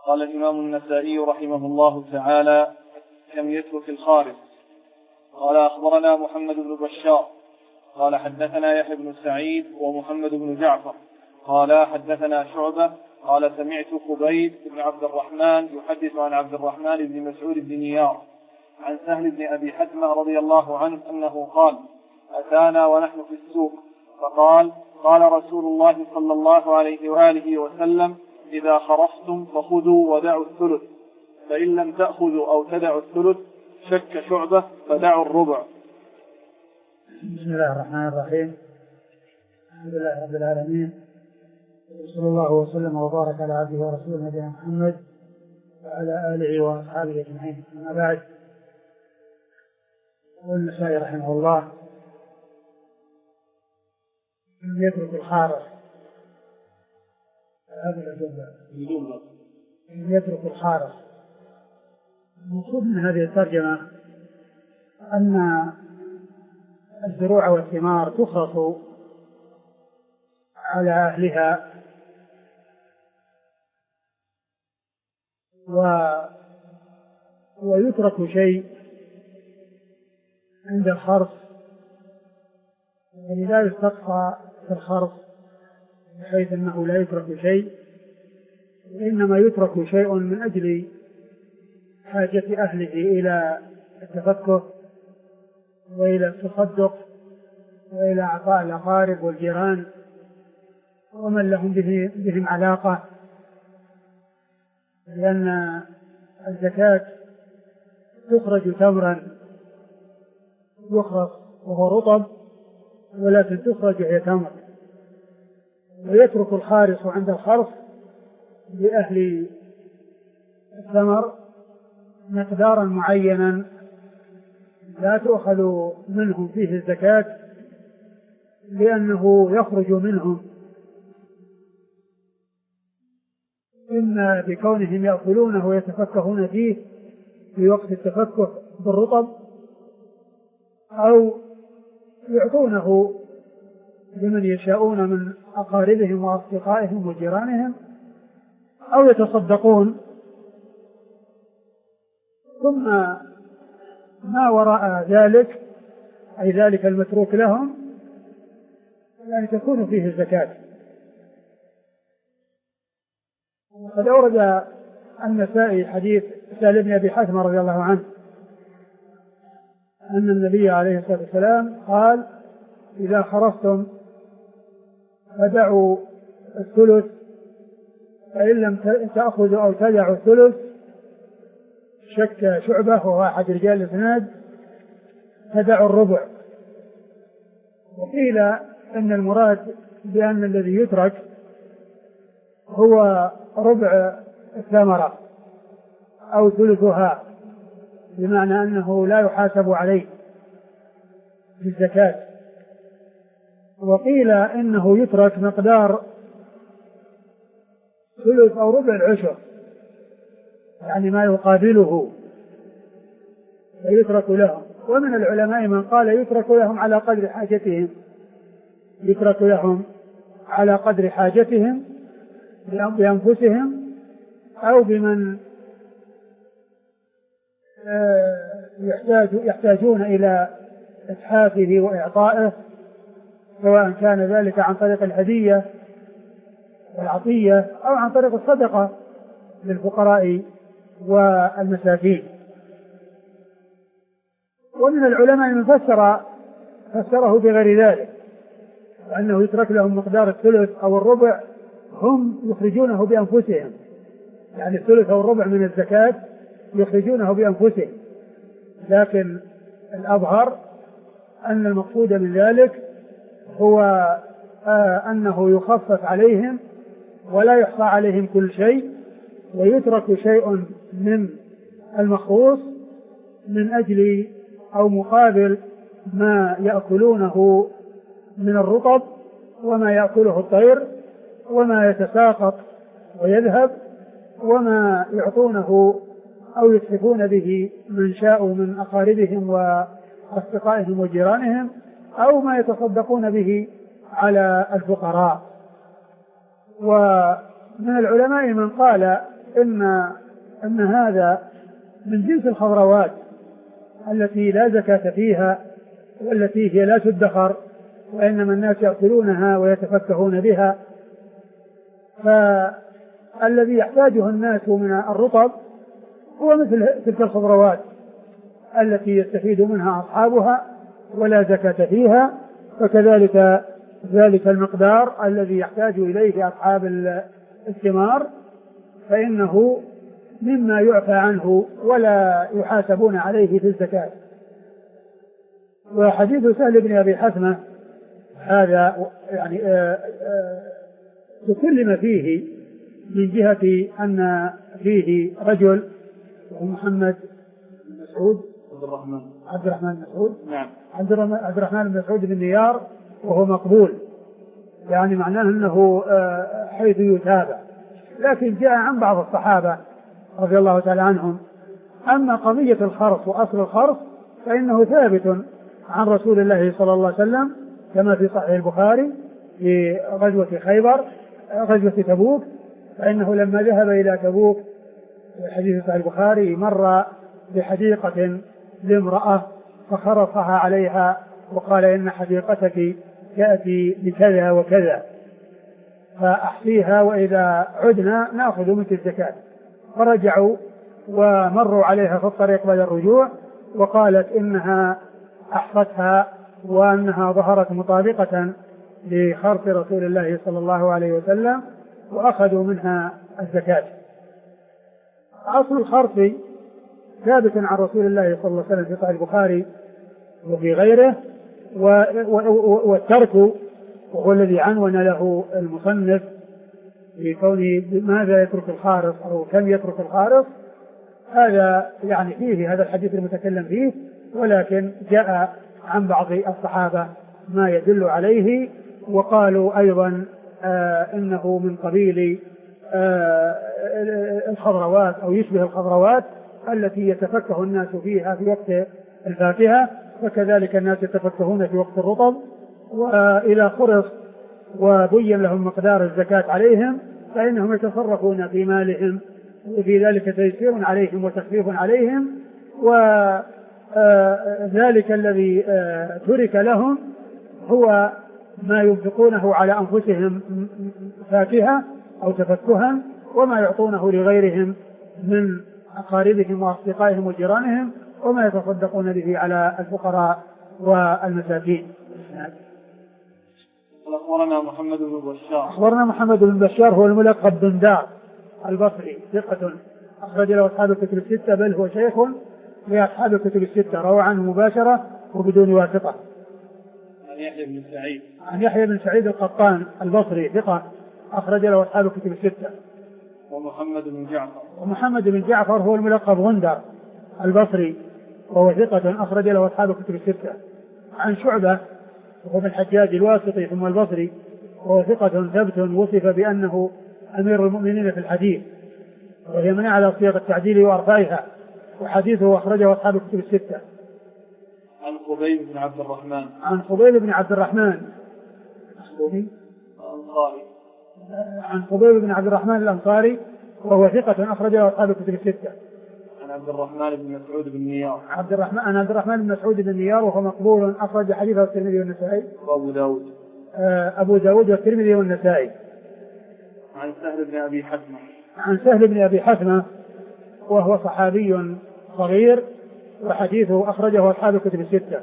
قال الإمام النسائي رحمه الله تعالى: لم يترك الخارج. قال: أخبرنا محمد بن بشار قال حدثنا يحيى بن سعيد ومحمد بن جعفر قال حدثنا شعبة قال سمعت خبيب بن عبد الرحمن يحدث عن عبد الرحمن بن مسعود بن نيار عن سهل بن أبي حتمة رضي الله عنه أنه قال: أتانا ونحن في السوق فقال: قال رسول الله صلى الله عليه وآله وسلم: إذا خرجتم فخذوا ودعوا الثلث، فإن لم تأخذوا أو تدعوا الثلث شك شعبة فدعوا الربع. بسم الله الرحمن الرحيم. الحمد لله رب العالمين، صلى الله وسلم وبارك على عبده ورسوله نبينا محمد وعلى آله وأصحابه أجمعين. أما بعد، يقول النسائي رحمه الله: لم يترك الخارج. هذا الجملة لم يترك الخارج. المقصود من هذه الترجمة أن الزروع والثمار تخرص على أهلها ويترك شيء عند الخرص، يعني لا يستقصى في الخرص بحيث أنه لا يترك شيء، إنما يترك شيء من أجل حاجة أهله إلى التفكه وإلى التصدق وإلى أعطاء الأقارب والجيران ومن لهم بهم علاقة، لأن الزكاة تخرج تمرا يخرص وهو رطب، ولكن تخرج هي تمر، ويترك الخارص عند الخرص لأهل الثمر مقدارا معينا لا تؤخذ منهم فيه الزكاة، لأنه يخرج منهم إما بكونهم يأكلونه ويتفكهون فيه في وقت التفكه بالرطب، أو يعطونه لمن يشاءون من أقاربهم وأصدقائهم وجيرانهم، أو يتصدقون. ثم ما وراء ذلك، أي ذلك المتروك لهم، يعني تكون فيه الزكاة. وقد أورد النسائي حديث سهل بن أبي حتمة رضي الله عنه أن النبي عليه الصلاة والسلام قال: إذا خرجتم فدعوا الثلث، فإن لم تأخذوا أو تدعوا الثلث شك شعبة وهو أحد رجال الإسناد فدعوا الربع. وقيل أن المراد بأن الذي يترك هو ربع الثمرة أو ثلثها، بمعنى أنه لا يحاسب عليه بالزكاة. وقيل إنه يترك مقدار ثلث أو ربع العشر، يعني ما يقابله فيترك لهم. ومن العلماء من قال يترك لهم على قدر حاجتهم، يترك لهم على قدر حاجتهم بأنفسهم أو بمن يحتاجون إلى إتحافه وإعطائه، سواء كان ذلك عن طريق الهدية والعطية أو عن طريق الصدقة للفقراء والمساكين. ومن العلماء من فسره بغير ذلك، وأنه يترك لهم مقدار الثلث أو الربع هم يخرجونه بأنفسهم، يعني الثلث أو الربع من الزكاة يخرجونه بأنفسهم، لكن الأظهر أن المقصود من ذلك هو أنه يخفف عليهم ولا يحصى عليهم كل شيء، ويترك شيء من المخصوص من أجل أو مقابل ما يأكلونه من الرطب وما يأكله الطير وما يتساقط ويذهب وما يعطونه أو يتحفون به من شاءوا من أقاربهم وأصدقائهم وجيرانهم، أو ما يتصدقون به على الفقراء. ومن العلماء من قال إن هذا من جنس الخضروات التي لا زكاة فيها والتي هي لا تدخر، وإنما الناس يأكلونها ويتفكهون بها. فالذي يحتاجه الناس من الرطب هو مثل تلك الخضروات التي يستفيد منها أصحابها ولا زكاة فيها، فكذلك ذلك المقدار الذي يحتاج إليه أصحاب الثمار فإنه مما يعفى عنه ولا يحاسبون عليه في الزكاة. وحديث سهل بن أبي حثمة هذا يعني تكلم فيه من جهة أن فيه رجل محمد بن مسعود عبد الرحمن بن مسعود، نعم، عبد الرحمن بن مسعود بن نيار، وهو مقبول، يعني معناه أنه حيث يتابع، لكن جاء عن بعض الصحابة رضي الله تعالى عنهم. أما قضية الخرص وأصل الخرص فإنه ثابت عن رسول الله صلى الله عليه وسلم كما في صحيح البخاري في غزوة خيبر، غزوة تبوك، فإنه لما ذهب إلى تبوك في حديث صحيح البخاري مر بحديقة لامرأة فخرصها عليها وقال إن حديقتك تأتي بكذا وكذا فأحصيها وإذا عدنا نأخذ منك الزكاة. فرجعوا ومروا عليها في الطريق بعد الرجوع وقالت إنها أحصتها وأنها ظهرت مطابقة لخرص رسول الله صلى الله عليه وسلم وأخذوا منها الزكاة. أصل الخرص ثابت عن رسول الله صلى الله عليه وسلم في صحيح البخاري وفي غيره، والترك وهو الذي عنون له المصنف في كونه ماذا يترك الخارص أو كم يترك الخارص، هذا يعني فيه هذا الحديث المتكلم فيه، ولكن جاء عن بعض الصحابة ما يدل عليه، وقالوا أيضا إنه من قبيل الخضروات أو يشبه الخضروات التي يتفكه الناس فيها في وقت الفاكهة، وكذلك الناس يتفكهون في وقت الرطب. وإذا خرص وبين لهم مقدار الزكاة عليهم فإنهم يتصرفون في مالهم، وفي ذلك تيسير عليهم وتخفيف عليهم، وذلك الذي ترك لهم هو ما ينفقونه على أنفسهم فاكهة أو تفكها، وما يعطونه لغيرهم من أقاربهم وأصدقائهم وجيرانهم، وما يتصدقون به على الفقراء والمساكين. أخبرنا محمد بن بشار. أخبرنا محمد بن بشار هو الملقب بن دار البصري، ثقة أخرج له أصحاب الكتب الستة، بل هو شيخ لأصحاب الكتب الستة، روى عنه مباشرة وبدون واسطة. عن يحيى بن سعيد. عن يحيى بن سعيد القطان البصري، ثقة أخرج له أصحاب الكتب الستة. ومحمد بن جعفر. ومحمد بن جعفر هو الملقب غندر البصري، وهو ثقة أخرج له أصحاب الكتب الستة. عن شعبة وهو بن الحجاج الواسطي ثم البصري، وهو ثقة ثبت وصف بأنه أمير المؤمنين في الحديث، وهي من على صيغ التعديل وأرفعها، وحديثه أخرجه أصحاب الكتب الستة. عن خبيب بن عبد الرحمن. عن خبيب بن عبد الرحمن الأنصاري. عن خبيب بن عبد الرحمن الأنصاري، وهو ثقة أخرجه أصحاب الكتب الستة. عن عبد الرحمن بن مسعود بن نيار. عبد الرحمن بن مسعود بن نيار، وهو مقبول أخرج حديثه الترمذي والنسائي. وأبو داود. أبو داود والترمذي والنسائي. عن سهل بن أبي حثمة. عن سهل بن أبي حثمة، وهو صحابي صغير، وحديثه أخرجه أصحاب الكتب الستة.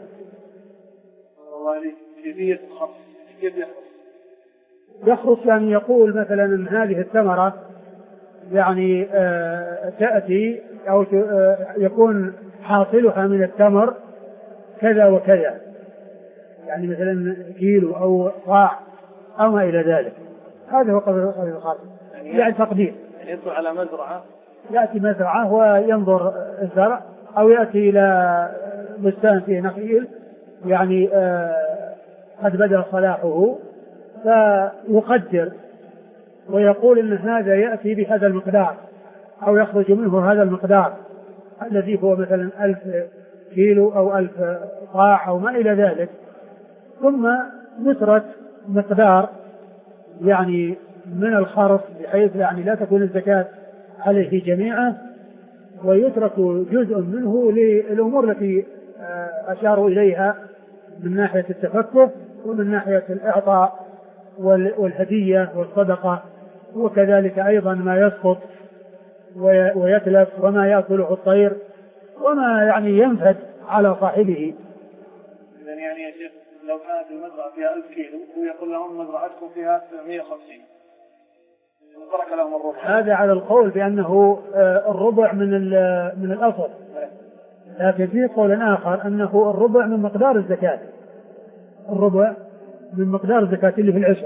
كيفية الخرص كيف يخرص يعني يقول مثلا أن هذه الثمرة يعني تأتي أو يكون حاصلها من التمر كذا وكذا، يعني مثلا كيلو أو صاع أو ما إلى ذلك. هذا هو قدر الخرص، يعني تقدير. يطلع على مزرعة، يأتي مزرعة وينظر الزرع، أو يأتي إلى بستان فيه نخيل يعني قد بدأ صلاحه، فيقدر ويقول إن هذا يأتي بهذا المقدار أو يخرج منه هذا المقدار الذي هو مثلا 1000 كيلو أو 1000 صاع أو ما إلى ذلك، ثم نسرة مقدار يعني من الخرص بحيث يعني لا تكون الزكاة عليه جميعا، ويترك جزء منه للأمور التي أشاروا إليها من ناحية التفكه ومن ناحية الإعطاء والهدية والصدقة، وكذلك أيضا ما يسقط ويتلف وما يأكله الطير وما يعني ينفد على صاحبه. يعني يا شيخ لو كانت المزرعة فيها 1000 كيلو ويقول لهم مزرعتكم فيها 750 ترك لهم الربع، هذا على القول بأنه الربع من الأصل، لكن في قول آخر أنه الربع من مقدار الزكاة، الربع من مقدار الزكاة اللي في العشر.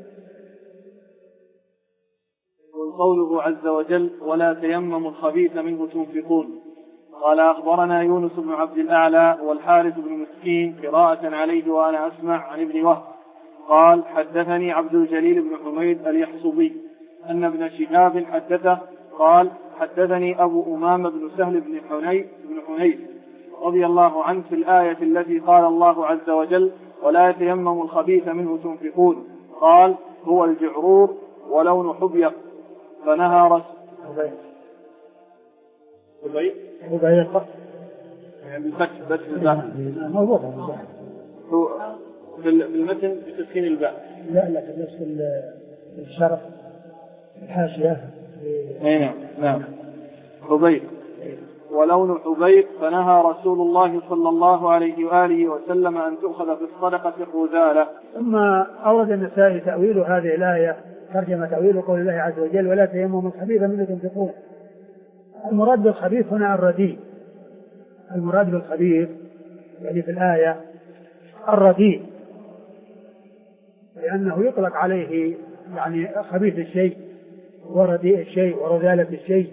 وقوله عز وجل ولا تيمموا الخبيث منه تنفقون. قال أخبرنا يونس بن عبد الأعلى والحارث بن مسكين قراءة عليه وأنا أسمع عن ابن وهب قال حدثني عبد الجليل بن حميد اليحصبي أن ابن شهاب حدثه قال حدثني أبو أمامة بن سهل بن حنيف رضي الله عنه في الآية التي قال الله عز وجل ولا يتيمموا الخبيث منه تنفقون، قال هو الجعرور ولون حبيق، فنهى رسول بالفتح بس بالمتن بتسكين الباء. لا بس الشرف الحاشية. نعم حبيق ولون حبيق، فنهى رسول الله صلى الله عليه وآله وسلم أن تؤخذ في الصدقة الرذالة. ثم أورد النسائي تأويل هذه الآية، ترجمة تأويل قول الله عز وجل ولا تيمموا الخبيث منه تنفقون. المراد بالخبيث هنا الرديء، المراد بالخبيث يعني في الآية الرديء، لأنه يطلق عليه يعني خبيث الشيء ورديء الشيء ورذالة الشيء،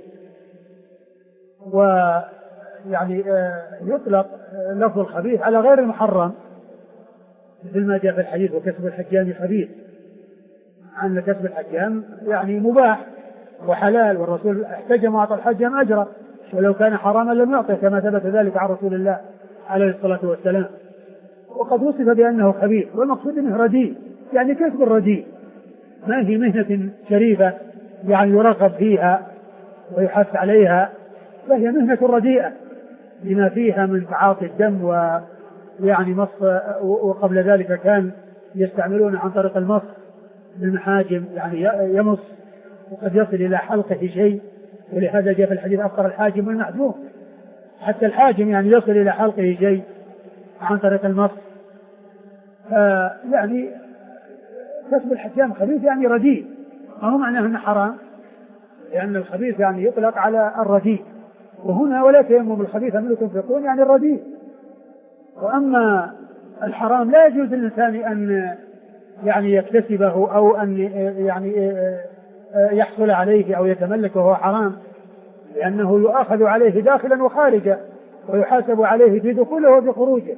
ويعني يطلق لفظ الخبيث على غير المحرم مثل ما جاء في الحديث وكسب الحجام خبيث، أن كسب الحجام يعني مباح وحلال، والرسول احتجم وأعطى الحجام أجره ولو كان حراما لم يعطه كما ثبت ذلك عن رسول الله عليه الصلاة والسلام. وقد وصف بأنه خبيث، والمقصود أنه رديء يعني كسب الرديء، ما هي مهنة شريفة يعني يرغب فيها ويحث عليها، فهي مهنة رديئة لما فيها من تعاطي الدم ويعني مص، وقبل ذلك كان يستعملون عن طريق المص بالمحاجم يعني يمص وقد يصل إلى حلقه شيء، ولهذا جاء في الحديث أفطر الحاجم والمحجوم، حتى الحاجم يعني يصل إلى حلقه شيء عن طريق المص. يعني كسب الحجام خبيث يعني رديء، ما هو معناه أنه حرام، لأن الخبيث يعني يطلق على الرديء، وهنا ولا تيمموا الخبيث منه تنفقون يعني الرديء. وأما الحرام لا يجوز للإنسان أن يعني يكتسبه أو أن يعني يحصل عليه أو يتملكه، وهو حرام، لأنه يؤاخذ عليه داخلا وخارجا ويحاسب عليه في دخوله وفي خروجه.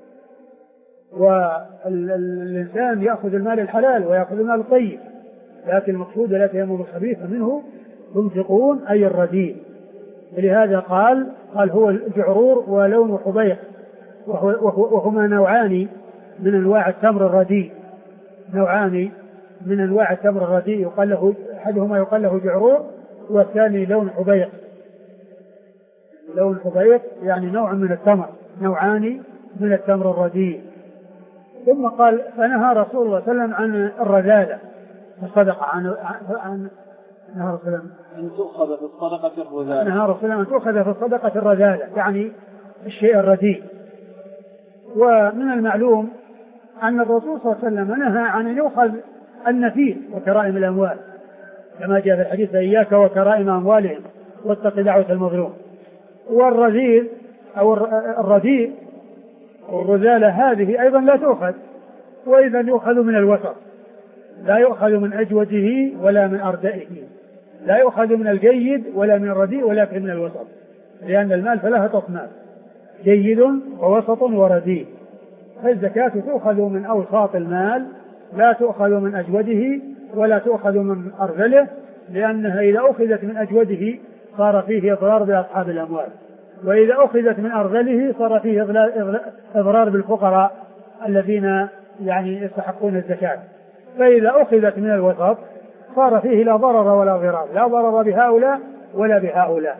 والإنسان يأخذ المال الحلال ويأخذ المال الطيب، لكن المقصود لا تيمموا الخبيث منه تنفقون أي الرديء. ولهذا قال هو الجعرور ولون حبيق، وهما نوعان من أنواع التمر الرديء، نوعان من أنواع التمر الرديء، يقال له أحدهما يقال له جعرور والثاني لون حبيق. لون حبيق يعني نوع من التمر، نوعان من التمر الرديء. ثم قال فنهى رسول الله صلى الله عليه وسلم عن الرذالة الصدقة، عن نهى رسول الله أن تؤخذ في الصدقة الرذالة، نهى رسول الله أن تؤخذ في الصدقة الرذالة يعني الشيء الرديء. ومن المعلوم أن الرسول صلى الله عليه وسلم نهى عن أن يؤخذ النفيس وكرائم الأموال، كما جاء في الحديث إياك وكرائم أموالهم واتق دعوة المظلوم. والرذيل أو الرديء والرذالة هذه أيضا لا تؤخذ، وإذا يؤخذ من الوسط، لا يؤخذ من أجوده ولا من أردئه، لا يؤخذ من الجيد ولا من الرديء ولكن من الوسط، لأن المال ثلاثة أصناف جيد ووسط ورديء، فالزكاة تؤخذ من أوساط المال، لا تؤخذ من أجوده ولا تؤخذ من أرذله، لأنها إذا أخذت من أجوده صار فيه إضرار بأصحاب الأموال، وإذا أخذت من أرذله صار فيه إضرار بالفقراء الذين يعني يستحقون الزكاة. فإذا أخذت من الوسط صار فيه لا ضرر ولا ضرار، لا ضرر بهؤلاء ولا بهؤلاء.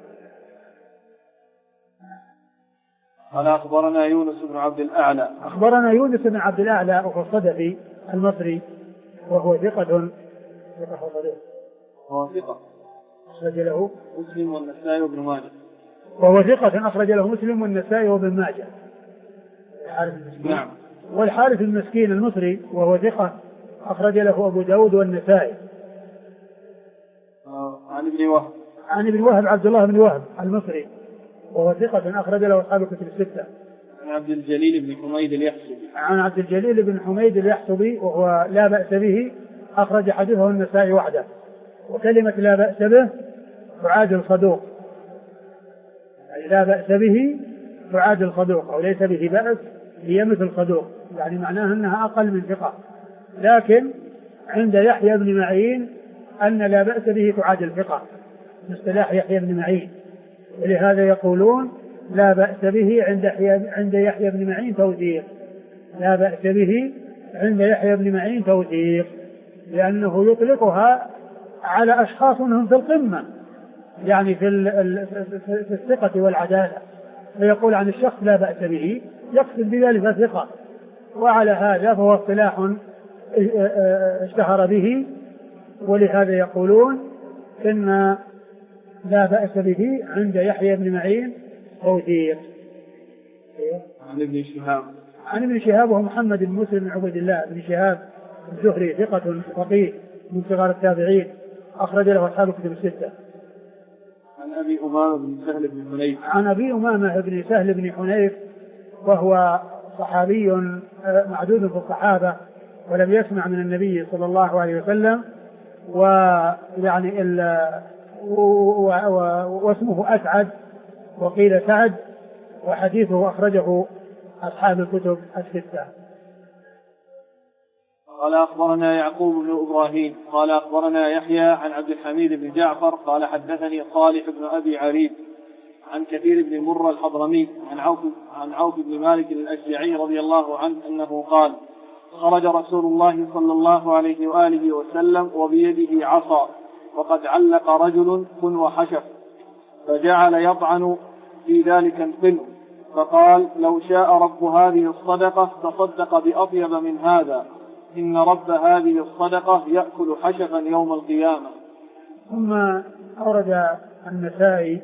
قال أخبرنا يونس بن عبد الأعلى. أخبرنا يونس بن عبد الأعلى وهو الصدفي المصري وهو ثقة أخرج له مسلم والنسائي وابن ماجه. وهو ثقة أخرج له مسلم والنسائي وابن ماجه. نعم. والحارث المسكين المصري وهو ثقة أخرج له أبو داود والنسائي. عن ابن وهب عبد الله بن وهب المصري وهو ثقة أخرج له أصحاب الكتب الستة. عن عبد الجليل بن حميد اليحسبي. عن عبد الجليل بن حميد اليحسبي وهو لا بأس به أخرج حديثه النسائي وحده. وكلمة لا بأس به تعادل صدوق، يعني لا بأس به تعادل صدوق أو ليس به بأس هي مثل صدوق، يعني معناها أنها أقل من ثقة. لكن عند يحيى بن معين أن لا بأس به تعادل ثقة، مصطلح يحيى بن معين، ولهذا يقولون لا بأس به عند يحيى بن معين توثيق. لا بأس به عند يحيى بن معين توثيق، لأنه يطلقها على أشخاص هم في القمة، يعني في الثقة والعدالة، فيقول عن الشخص لا بأس به يقصد بذلك ثقة. وعلى هذا فهو اصطلاح اشتهر به، ولهذا يقولون إن لا بأس به عند يحيى بن معين توثيق. عن ابن شهاب وهو محمد بن مسلم بن عبد الله بن شهاب الزهري ثقة فقيه من صغار التابعين أخرج له أصحاب الكتب الستة. عن أبي أمامة بن سهل بن حنيف. عن أبي أمامة بن سهل بن حنيف وهو صحابي معدود في الصحابة ولم يسمع من النبي صلى الله عليه وسلم، ويعني واسمه أسعد وقيل سعد، وحديثه أخرجه أصحاب الكتب الستة. قال أخبرنا يعقوب بن إبراهيم قال أخبرنا يحيى عن عبد الحميد بن جعفر قال حدثني صالح بن أبي عريب عن كثير بن مرة الحضرمي عن عوف بن مالك الأشجعي رضي الله عنه أنه قال: خرج رسول الله صلى الله عليه وآله وسلم وبيده عصا وقد علق رجل قنو حشف، فجعل يطعن في ذلك القنو، فقال: لو شاء رب هذه الصدقة تصدق بأطيب من هذا، إن رب هذه الصدقة يأكل حشفا يوم القيامة. ثم أورد النسائي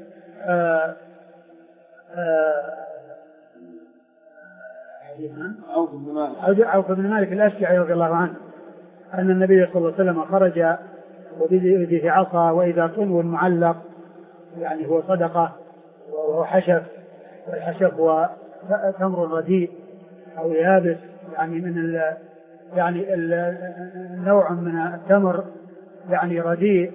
عوف بن مالك الأشجعي رضي الله عنه أن النبي صلى الله عليه وسلم خرج وبيده عصا وإذا قنو معلق، يعني هو صدقة وهو حشف، والحشف هو تمر رديء أو يابس، يعني من نوع من التمر يعني رديء،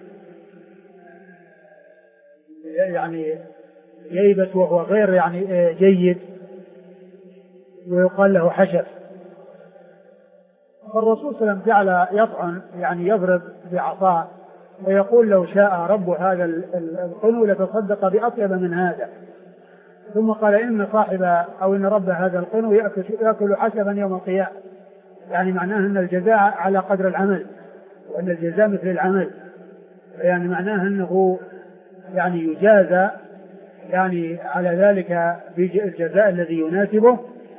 يعني ييبس وهو غير يعني جيد، ويقال له حشف. فالرسول صلى الله عليه وسلم جعل يطعن، يعني يضرب بعصاه، ويقول: لو شاء رب هذا القنو لتصدق بأطيب من هذا. ثم قال: إن رب هذا القنو يأكل حشفا يوم القيامة، يعني معناه أن الجزاء على قدر العمل، وأن الجزاء مثل العمل، يعني معناه أنه يعني يجازى يعني على ذلك بالجزاء الذي يناسبه.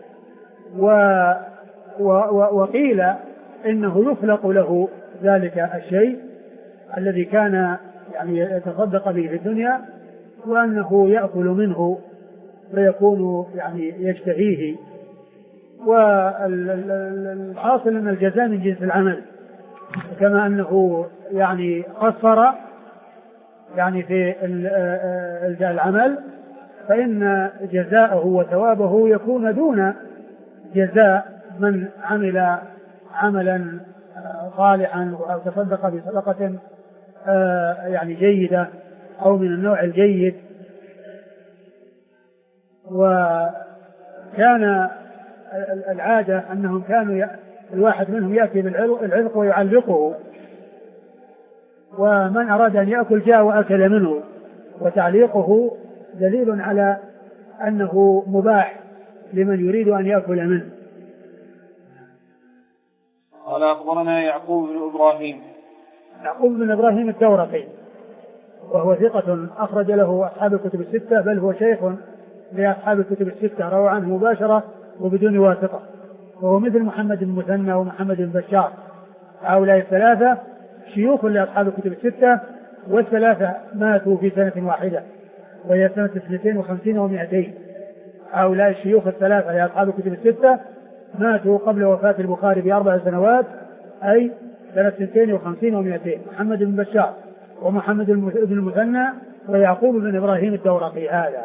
وقيل إنه يخلق له ذلك الشيء الذي كان يعني يتصدق به في الدنيا، وأنه يأكل منه فيكون يعني يشتهيه. والحاصل أن الجزاء من جنس العمل، كما أنه يعني قصر يعني في العمل، فإن جزاءه وثوابه يكون دون جزاء من عمل عملا صالحا أو تصدق بصدقة يعني جيدة أو من النوع الجيد. وكان العادة أنهم كانوا الواحد منهم يأتي بالعلق ويعلقه، ومن أراد أن يأكل جاء وأكل منه، وتعليقه دليل على أنه مباح لمن يريد أن يأكل منه. قال أخبرنا يعقوب بن إبراهيم الدورقي وهو ثقة أخرج له أصحاب الكتب الستة، بل هو شيخ لأصحاب الكتب الستة، روى عنه مباشرة وبدون واسطة، وهو مثل محمد بن مثنى ومحمد بن بشار. هؤلاء الثلاثة شيوخ لأصحاب الكتب الستة، والثلاثة ماتوا في سنة واحدة وهي سنة 52 و200. هؤلاء الشيوخ الثلاثة لأصحاب الكتب الستة ماتوا قبل وفاة البخاري ب4 سنوات، أي سنة 52 و200. محمد بن بشار ومحمد بن المثنى ويعقوب بن إبراهيم الدورقي. هذا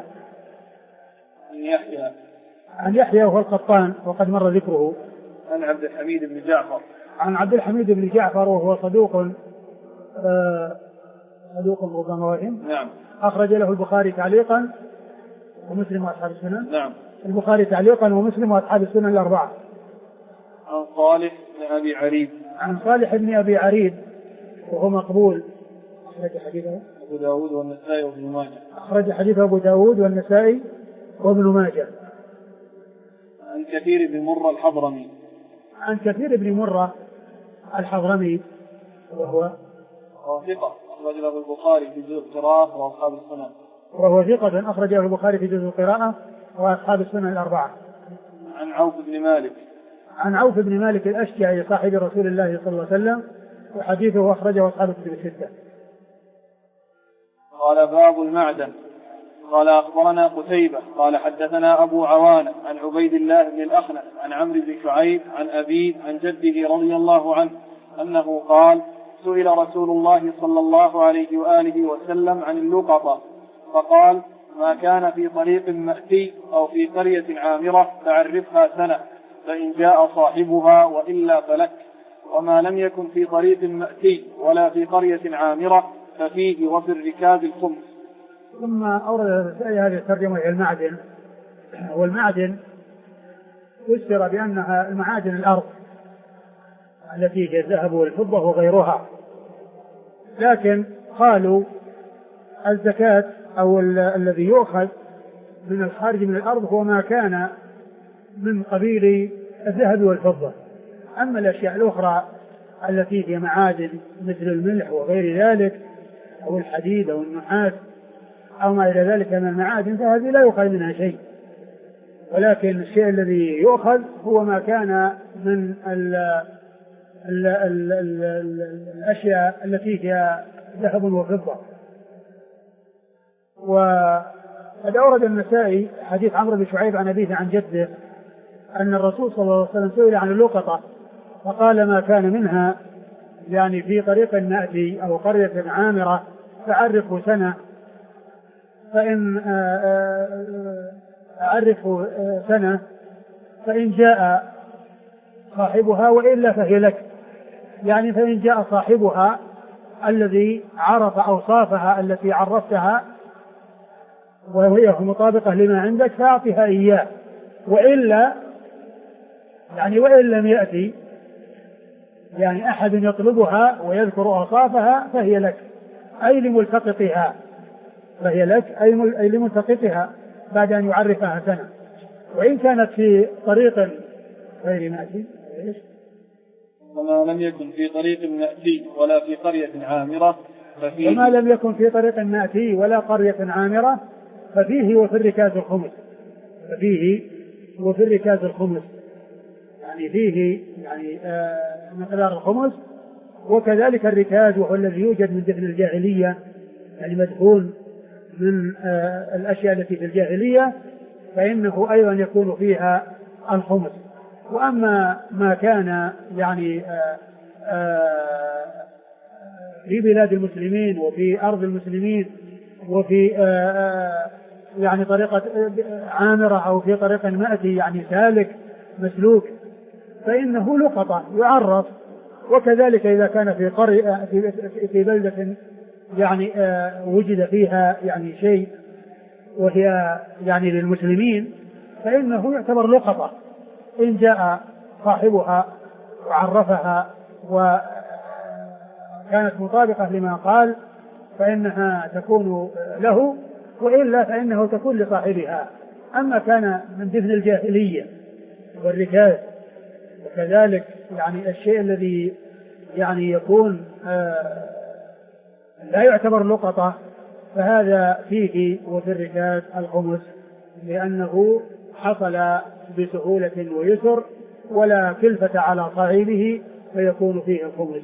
عن يحيى وهو القطان وقد مر ذكره. عن عبد الحميد بن جعفر. عن عبد الحميد بن جعفر وهو صدوق ربما وهم. نعم. أخرج له البخاري تعليقا ومسلم وأصحاب السنن. نعم. البخاري تعليقا ومسلم وأصحاب السنن الأربعة. عن صالح بن أبي عريب. عن صالح بن أبي عريب وهو مقبول، أخرج حديثه أبو داود والنسائي وابن ماجه. أخرج حديثه أبو داود والنسائي وابن ماجه. عن كثير بن مرة الحضرمي. عن كثير بن مرة الحضرمي وهو ثقة أخرج له البخاري في جزء القراءة وأصحاب السنن. وهو ثقة أخرج له البخاري في جزء القراءة وأصحاب السنن الأربعة. عن عوف بن مالك. عن عوف بن مالك الأشجعي صاحب رسول الله صلى الله عليه وسلم، وحديثه أخرجه أصحاب الكتب الستة. قال باب المعدن. قال أخبرنا قتيبة قال حدثنا أبو عوانة عن عبيد الله بن الأخنس عن عمرو بن شعيب عن أبيه عن جده رضي الله عنه أنه قال: سئل رسول الله صلى الله عليه وآله وسلم عن اللقطة فقال: ما كان في طريق مأتي أو في قرية عامرة فعرفها سنة، فإن جاء صاحبها وإلا فلك، وما لم يكن في طريق مأتي ولا في قرية عامرة ففيه وفي الركاب الخمس. ثم أورد هذه الترجمة إلى المعدن. والمعدن فسر بأنها المعادن الأرض التي هي الذهب والفضة وغيرها، لكن قالوا الزكاة أو الذي يؤخذ من الخارج من الأرض هو ما كان من قبيل الذهب والفضة. أما الأشياء الأخرى التي هي معادن مثل الملح وغير ذلك أو الحديد أو النحاس أو ما إلى ذلك من المعادن فهذه لا يؤخذ منها شيء، ولكن الشيء الذي يؤخذ هو ما كان من الأشياء التي هي ذهب وفضة. وقد أورد النسائي حديث عمرو بن شعيب عن أبيه عن جده أن الرسول صلى الله عليه وسلم سئل عن اللقطة فقال: ما كان منها يعني في طريق نأتي أو قرية عامرة فعرفه سنة، فإن أعرفه سنة فإن جاء صاحبها وإلا فهي لك، يعني فإن جاء صاحبها الذي عرف أوصافها التي عرفتها وهي مطابقة لما عندك فأعطها إياه، وإلا يعني وإن لم يأتي يعني أحد يطلبها ويذكر أوصافها فهي لك أي لملتقطها، فهي لك أي لملتقطها بعد أن يعرفها سنة. وإن كانت في طريق غير مأتي وما لم يكن في طريق مأتي ولا في قرية عامرة ففيه وما لم يكن في طريق مأتي ولا قرية عامرة ففيه وفي الركاز الخمس، ففيه وفي الركاز الخمس يعني فيه يعني مقدار الخمس. وكذلك الركاز وهو الذي يوجد من دفن الجاهلية يعني مدفون من الأشياء التي في الجاهلية فإنه أيضا يكون فيها الخمس. وأما ما كان يعني في بلاد المسلمين وفي أرض المسلمين وفي يعني طريقة عامرة أو في طريق مأتي يعني سالك مسلوك فإنه لقطة يعرف. وكذلك إذا كان في قرية في بلدة يعني وجد فيها يعني شيء وهي يعني للمسلمين فإنه يعتبر لقطة إن جاء صاحبها وعرفها وكانت مطابقة لما قال فإنها تكون له، وإلا فإنه تكون لصاحبها. أما كان من دفن الجاهلية والركاز وكذلك يعني الشيء الذي يعني يكون لا يعتبر لقطة فهذا فيه وفي الركاز الخمس، لأنه حصل بسهولة ويسر ولا كلفة على صاحبه فيكون فيه الخمس.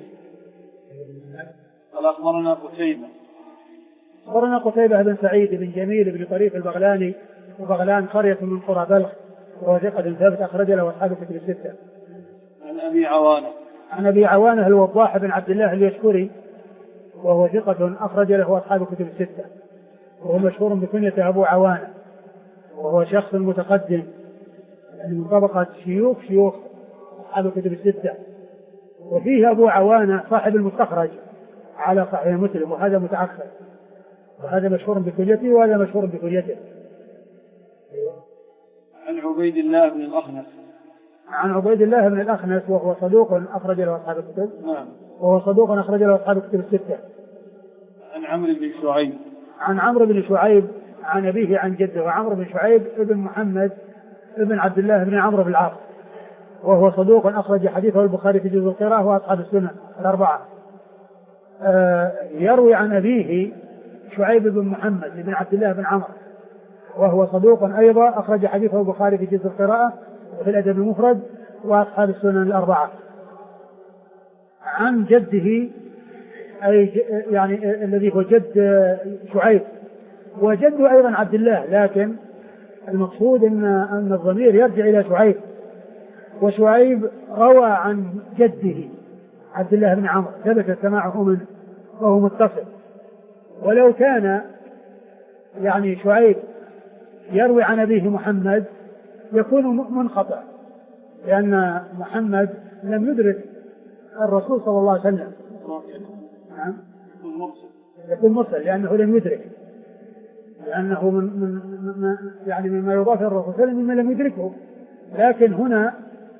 قال أخبرنا قتيبة. أخبرنا قتيبة بن سعيد بن جميل بن طريف البغلاني، وبغلان قرية من قرى بلخ، وهو ثقة ثابت أخرج له أصحاب الكتب الستة. عن أبي عوانة. عن أبي عوانة الوضاح بن عبد الله اليشكري، وهو ثقة أخرج له أصحاب الكتب الستة، وهو مشهور بكنية أبو عوانة، وهو شخص متقدم يعني من طبقة شيوخ أصحاب الكتب الستة. وفيه أبو عوانة صاحب المستخرج على صحيح مسلم، وهذا متأخر، وهذا مشهور بكنيته وهذا مشهور بكنيته. عن عبيد الله بن الأخنس. عن عبيد الله بن الأخنس وهو صدوق أخرج له أصحاب الكتب. نعم. وهو صدوق أخرج له أصحاب الكتب الستة. عن عمرو بن شعيب. عن عمرو بن شعيب عن أبيه عن جده، وعمرو بن شعيب ابن محمد ابن عبد الله بن عمرو بن العاص، وهو صدوق أخرج حديثه البخاري في جزء القراءة وأصحاب السنن الأربعة. يروي عن أبيه شعيب بن محمد بن عبد الله بن عمرو، وهو صدوق أيضا أخرج حديثه البخاري في جزء القراءة وفي الأدب المفرد وأصحاب السنن الأربعة. عن جده أي يعني الذي هو جد شعيب، وجده أيضا عبد الله، لكن المقصود أن الضمير يرجع إلى شعيب، وشعيب روى عن جده عبد الله بن عمرو ثبت سماعه منه وهو متصل. ولو كان يعني شعيب يروي عن أبيه محمد يكون منقطع، لأن محمد لم يدرك الرسول صلى الله عليه وسلم. نعم يكون مرسل لأنه لم يدرك، لأنه يعني مما يضاف إلى الرسول صلى الله عليه وسلم مما لم يدركه. لكن هنا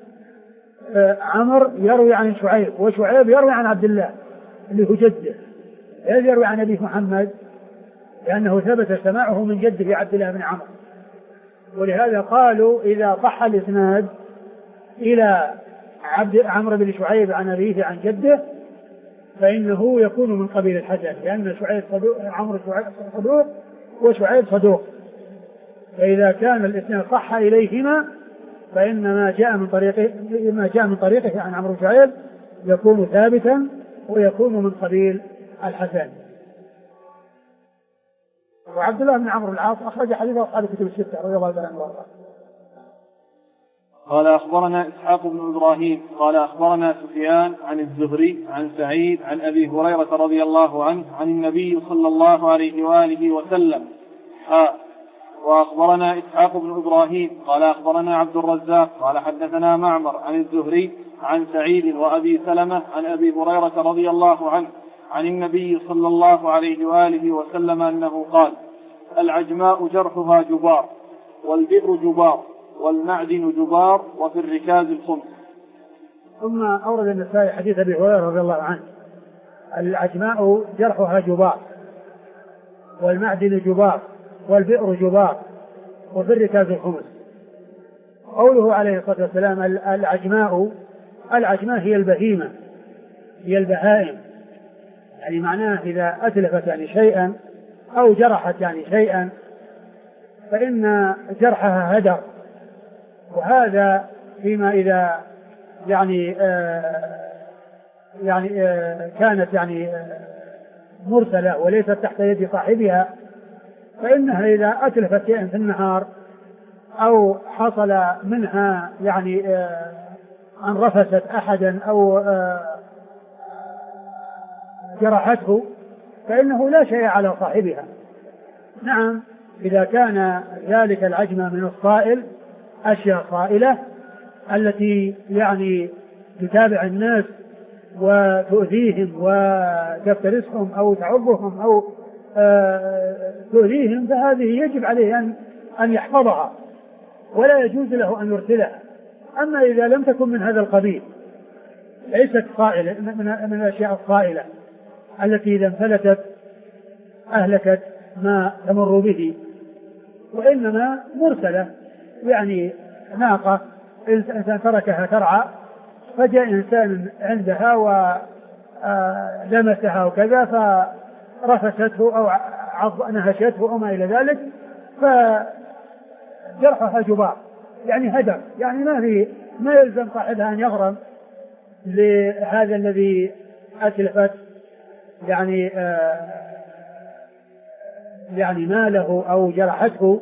عمر يروي عن شعيب، وشعيب يروي عن عبد الله اللي هو جده، هذا يروي عن أبيه محمد لأنه ثبت سماعه من جده عبد الله بن عمرو. ولهذا قالوا إذا صح الإسناد إلى عمرو بن شعيب عن أبيه عن جده فإنه يكون من قبيل الحسن، لأن شعيب صدوق، عمرو صدوق وشعيب صدوق، فإذا كان الإسناد صح إليهما فإن ما جاء من طريقه عن عمرو شعيب يكون ثابتا ويكون من قبيل الحسن. وعبد الله بن عمرو العاص أخرج حديثه أصحاب الكتب الستة رضي الله عنه وارضاه. قال أخبرنا إسحاق بن إبراهيم قال أخبرنا سفيان عن الزهري عن سعيد عن أبي هريرة رضي الله عنه عن النبي صلى الله عليه وآله وسلم. وأخبرنا إسحاق بن إبراهيم قال أخبرنا عبد الرزاق قال حدثنا معمر عن الزهري عن سعيد وأبي سلمة عن أبي هريرة رضي الله عنه عن النبي صلى الله عليه وآله وسلم أنه قال: العجماء جرحها جبار، والبئر جبار، والمعدن جبار، وفي الركاز الخمس. ثم أورد النسائي حديث أبي هريرة رضي الله عنه: العجماء جرحها جبار، والمعدن جبار، والبئر جبار، وفي الركاز الخمس. قوله عليه الصلاة والسلام العجماء هي البهيمة، هي البهائم، يعني معناه إذا أتلفت يعني شيئا أو جرحت يعني شيئا فإن جرحها هدر، وهذا فيما إذا كانت مرسلة وليست تحت يد صاحبها، فإنها إذا أتلفت شيئا في النهار أو حصل منها أن رفست أحدا أو جرحته فإنه لا شيء على صاحبها. نعم إذا كان ذلك العجمة من الصائل، أشياء صائلة التي تتابع الناس وتؤذيهم وتفترسهم أو تعبهم أو تؤذيهم، فهذه يجب عليه أن يحفظها ولا يجوز له أن يرسلها. أما إذا لم تكن من هذا القبيل، ليست صائلة من الأشياء الصائلة التي إذا انفلتت أهلكت ما تمر به، وإنما مرسلة، ناقة إنسان تركها ترعى فجاء إنسان عندها ولمسها وكذا فرفسته أو نهشته وما إلى ذلك، فجرحها جبار، يعني هدر، يعني ما يلزم صاحبها أن يغرم لهذا الذي أتلفت يعني ماله أو جرحته،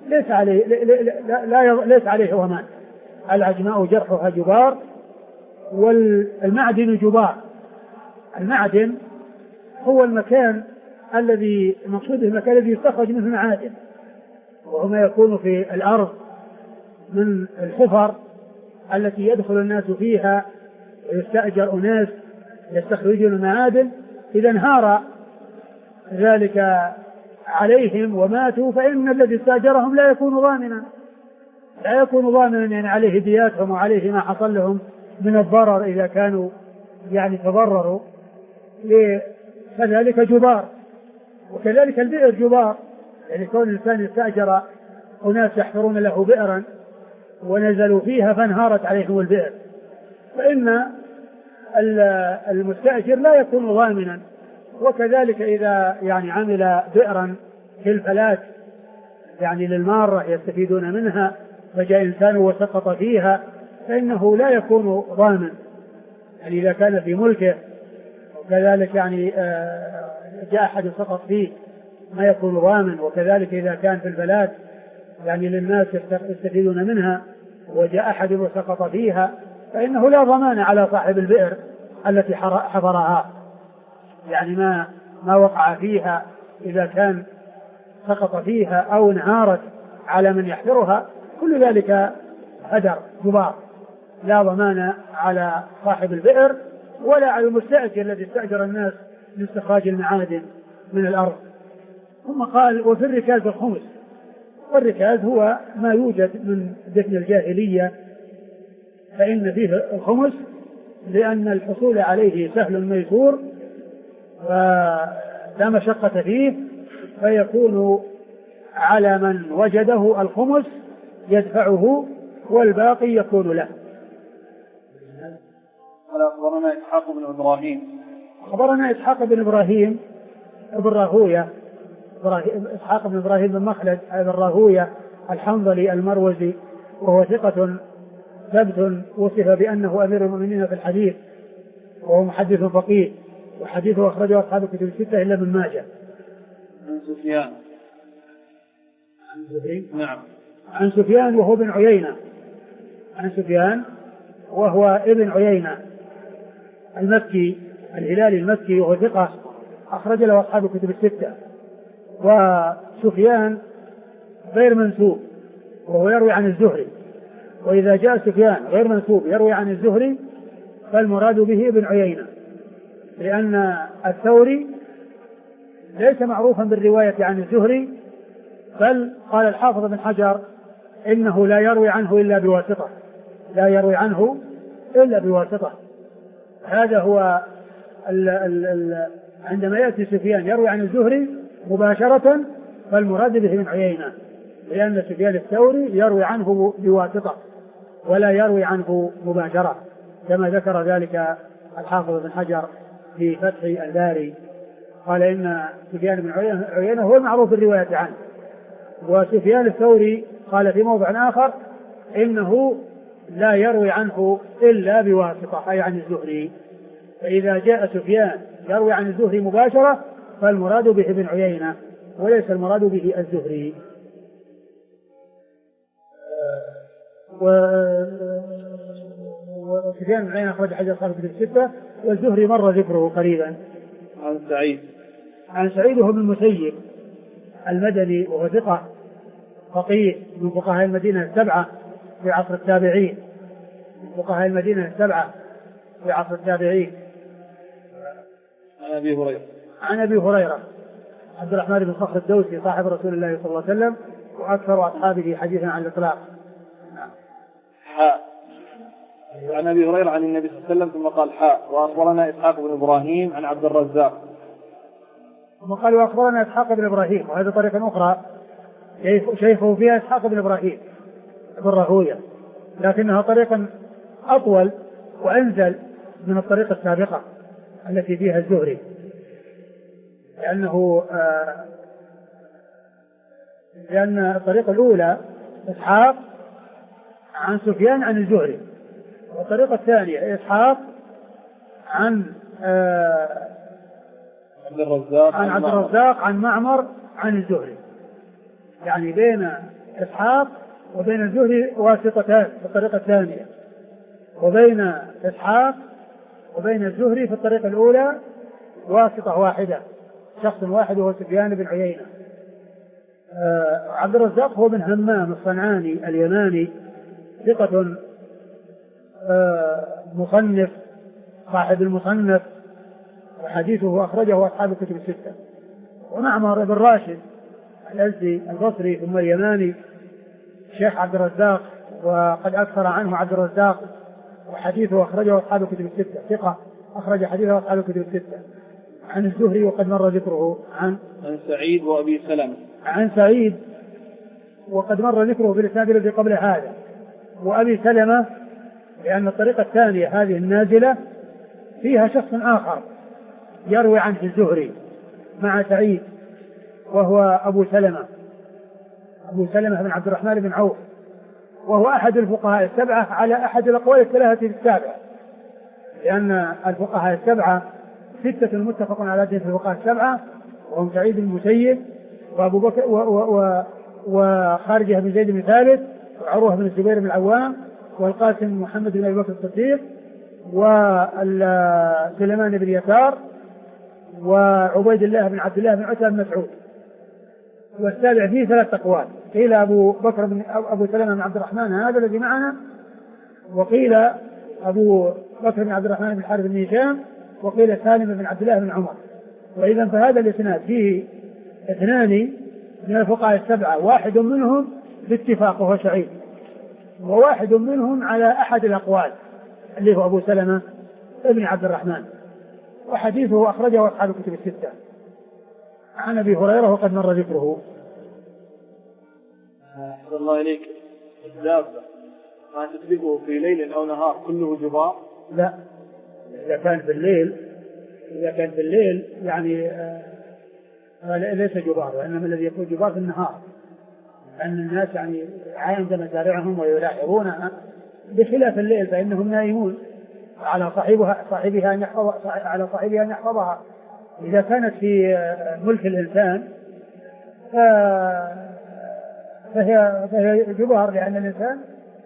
ليس عليه ضمان. العجماء جرحها جبار، والمعدن جبار. المعدن هو المكان الذي مقصوده المكان الذي يستخرج منه المعادن، وهو ما يكون في الأرض من الحفر التي يدخل الناس فيها ويستأجر أناس يستخرجون المعادن. إذا انهار ذلك عليهم وماتوا فإن الذي استأجرهم لا يكون ضامنا يعني عليه دياتهم وعليه ما حصل لهم من الضرر إذا كانوا يعني تضرروا، فذلك جبار. وكذلك البئر جبار، يعني كون الإنسان استأجر أناس يحفرون له بئرا ونزلوا فيها فانهارت عليهم البئر، فإن المستأجر لا يكون ضامنا. وكذلك إذا يعني عمل بئرا في الفلاة يعني للمارة يستفيدون منها فجاء إنسان وسقط فيها فإنه لا يكون ضامن، يعني إذا كان في ملكه. وكذلك يعني جاء أحد سقط فيه ما يكون ضامن. وكذلك إذا كان في الفلاة يعني للناس يستفيدون منها وجاء أحد وسقط فيها فإنه لا ضمان على صاحب البئر التي حفرها، يعني ما وقع فيها إذا كان سقط فيها أو انهارت على من يحفرها، كل ذلك هدر جبار، لا ضمان على صاحب البئر ولا على المستأجر الذي استأجر الناس لاستخراج المعادن من الأرض. ثم قال وفي الركاز الخمس. والركاز هو ما يوجد من دفن الجاهلية، فإن فيه الخمس لأن الحصول عليه سهل ميسور ولا مشقة فيه، فيكون على من وجده الخمس يدفعه والباقي يكون له. أخبرنا إسحاق بن إبراهيم. أخبرنا إسحاق بن إبراهيم بن راهوية، إسحاق بن إبراهيم بن مخلد بن راهوية الحنظلي المروزي، وهو ثقة ثبت وصف بأنه أمير المؤمنين في الحديث، وهو محدث فقيه، وحديثه أخرجه أصحاب الكتب الستة إلا ابن ماجه. عن سفيان. نعم. عن سفيان وهو ابن عيينة. عن سفيان وهو ابن عيينة المكي الهلالي المكي، وهو ثقة أخرج له أصحاب الكتب الستة. وسفيان غير منسوب وهو يروي عن الزهري، وإذا جاء سفيان غير منسوب يروي عن الزهري فالمراد به ابن عيينة، لأن الثوري ليس معروفا بالرواية عن الزهري، بل قال الحافظ بن حجر إنه لا يروي عنه إلا بواسطة، لا يروي عنه إلا بواسطة. هذا هو عندما يأتي سفيان يروي عن الزهري مباشرة فالمراد به ابن عيينة، لأن سفيان الثوري يروي عنه بواسطة ولا يروي عنه مباشرة، كما ذكر ذلك الحافظ بن حجر في فتح الباري، قال إن سفيان بن عيينة هو المعروف بالرواية عنه. وسفيان الثوري قال في موضع آخر إنه لا يروي عنه إلا بواسطة، أي عن الزهري. فإذا جاء سفيان يروي عن الزهري مباشرة فالمراد به ابن عيينة وليس المراد به الزهري. وسفيان بن عيينة أخرج حديث أصحاب الكتب الستة، والزهري مر ذكره قريبا. عن سعيد بن المسيب المدني، وهو ثقة فقيه من فقهاء المدينة السبعة في عصر التابعين، فقهاء المدينة السبعة في عصر التابعين. عن أبي هريرة عبد الرحمن بن صخر الدوسي صاحب رسول الله صلى الله عليه وسلم وأكثر أصحابه حديثا عن الإطلاق. عن أبي هريرة عن النبي صلى الله عليه وسلم ثم قال وأخبرنا إسحاق بن إبراهيم عن عبد الرزاق. ثم قال وأخبرنا إسحاق بن إبراهيم، وهذه طريقة أخرى شيخه فيها إسحاق بن إبراهيم بن راهوية، لكنها طريقة أطول وأنزل من الطريقة السابقة التي فيها الزهري، لأنه لأن الطريقة الأولى إسحاق عن سفيان عن الزهري، والطريقة الثانية إسحاق عن عبد الرزاق عن معمر عن الزهري. يعني بين إسحاق وبين الزهري واسطتان في الطريقة الثانية، وبين إسحاق وبين الزهري في الطريقة الأولى واسطة واحدة، شخص واحد وهو سفيان بن عيينة. عبد الرزاق هو بن همام الصنعاني اليماني، ثقة مصنف صاحب المصنف، وحديثه أخرجه أصحاب الكتب الستة. ومعمر بن راشد الأزدي البصري ثم اليماني شيخ عبد الرزاق، وقد أكثر عنه عبد الرزاق، وحديثه أخرجه أصحاب الكتب الستة، ثقة أخرج حديثه أصحاب الكتب الستة. عن الزهري وقد مر ذكره عن سعيد وأبي سلمة. عن سعيد وقد مر ذكره في الإسناد الذي قبل هذا، وأبي سلمة، لأن الطريقة الثانية هذه النازلة فيها شخص آخر يروي عنه الزهري مع سعيد، وهو أبو سلمة بن عبد الرحمن بن عوف، وهو أحد الفقهاء السبعة على أحد الأقوال الثلاثة في السابعة، لأن الفقهاء السبعة ستة متفق على دين في الفقهاء السبعة، وهم سعيد بن المسيب وأبو بكر وخارجة بن زيد بن ثابت وعروة بن الزبير بن العوام والقاسم محمد بن أبي بكر الصديق وسليمان بن يسار وعبيد الله بن عبد الله بن عتبة بن مسعود. والسابع فيه ثلاث أقوال، قيل أبو سلمة بن عبد الرحمن هذا الذي معنا، وقيل أبو بكر بن عبد الرحمن بن الحارث بن هشام، وقيل سالم بن عبد الله بن عمر. وإذا فهذا الإسناد فيه اثنان من الفقهاء السبعة، واحد منهم باتفاق وهو سعيد، وواحد منهم على أحد الأقوال اللي هو أبو سلمة بن عبد الرحمن، وحديثه أخرجه أصحاب الكتب الستة. عن أبي هريرة وقد مر ذكره. أحسن الله إليك. الدابة ما تسبقه في ليل أو نهار كله جبار؟ لا، إذا كان في الليل يعني ليس جبار، وإنما الذي يكون جبار في النهار، لأن الناس يعني عند مزارعهم ويلاحظونها، بخلاف الليل فإنهم نائمون، على صاحبها أن يحفظها. إذا كانت في ملك الإنسان فهي جبار، لأن الإنسان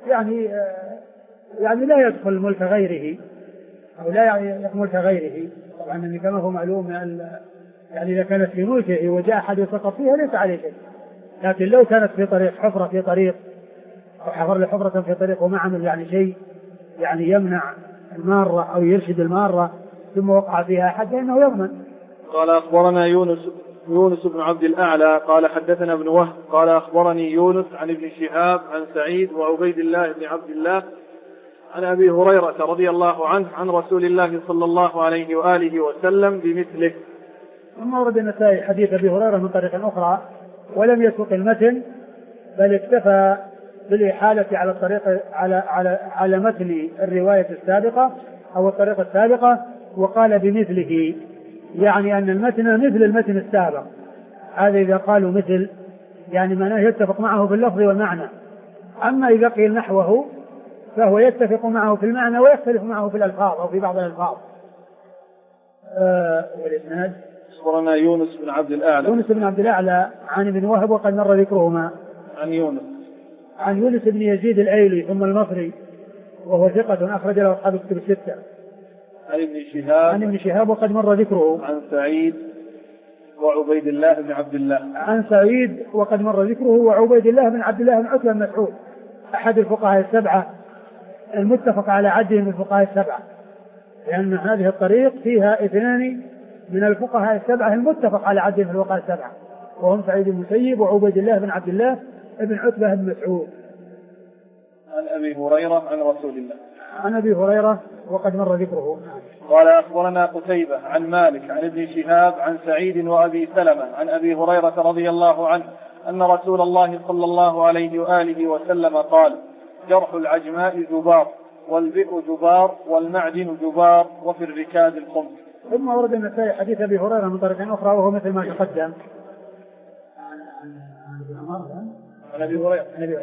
يعني لا يدخل ملك غيره أو لا يدخل ملك غيره. طبعا كما هو معلوم يعني إذا كانت في ملكه وجاء أحد يسقط فيها ليس عليه شيء، لكن لو كانت في طريق حفرة في طريق أو حفر لحفرة في طريق وما عمل يعني شيء يعني يمنع المارة أو يرشد المارة ثم وقع فيها أحد فإنه يضمن. قال أخبرنا يونس بن عبد الأعلى قال حدثنا ابن وهب قال أخبرني يونس عن ابن شهاب عن سعيد وعبيد الله بن عبد الله عن أبي هريرة رضي الله عنه عن رسول الله صلى الله عليه وآله وسلم بمثله. ثم ورد النسائي حديث أبي هريرة من طريق أخرى ولم يسوق المتن، بل اكتفى بالإحالة على الطريق على متن الرواية السابقة أو الطريقة السابقة، وقال بمثله، يعني أن المتن مثل المتن السابق. هذا إذا قالوا مثل يعني معناه يتفق معه في اللفظ والمعنى، أما إذا قيل نحوه فهو يتفق معه في المعنى ويختلف معه في الألفاظ أو في بعض الألفاظ. والإسناد أخبرنا يونس بن عبد الأعلى عن ابن وهب وقد مر ذكرهما. عن يونس بن يزيد الأيلي ثم المصري وهو ثقة أخرج له أصحاب الكتب الستة. عن ابن شهاب وقد مر ذكره. عن سعيد وعبيد الله بن عبد الله. عن سعيد وقد مر ذكره وعبيد الله بن عبد الله بن عتبة بن مسعود أحد الفقهاء السبعة المتفق على عدهم من الفقهاء السبعة، لأن هذه الطريق فيها اثنان من الفقهاء السبعة المتفق على عدهم من الفقهاء السبعة، وهم سعيد بن المسيب وعبيد الله بن عبد الله بن عتبة بن مسعود. عن أبي هريرة عن رسول الله. عن أبي هريرة وقد مر ذكره. قال أخبرنا قتيبة عن مالك عن ابن شهاب عن سعيد وأبي سلمة عن أبي هريرة رضي الله عنه أن رسول الله صلى الله عليه وآله وسلم قال: جرح العجماء جبار، والبئر جبار، والمعدن جبار، وفي الركاد الخمس. ثم ورد النسائي حديث أبي هريرة من طريق أخرى وهو مثل ما تقدم. عن ابن عمر عن أبي هريرة.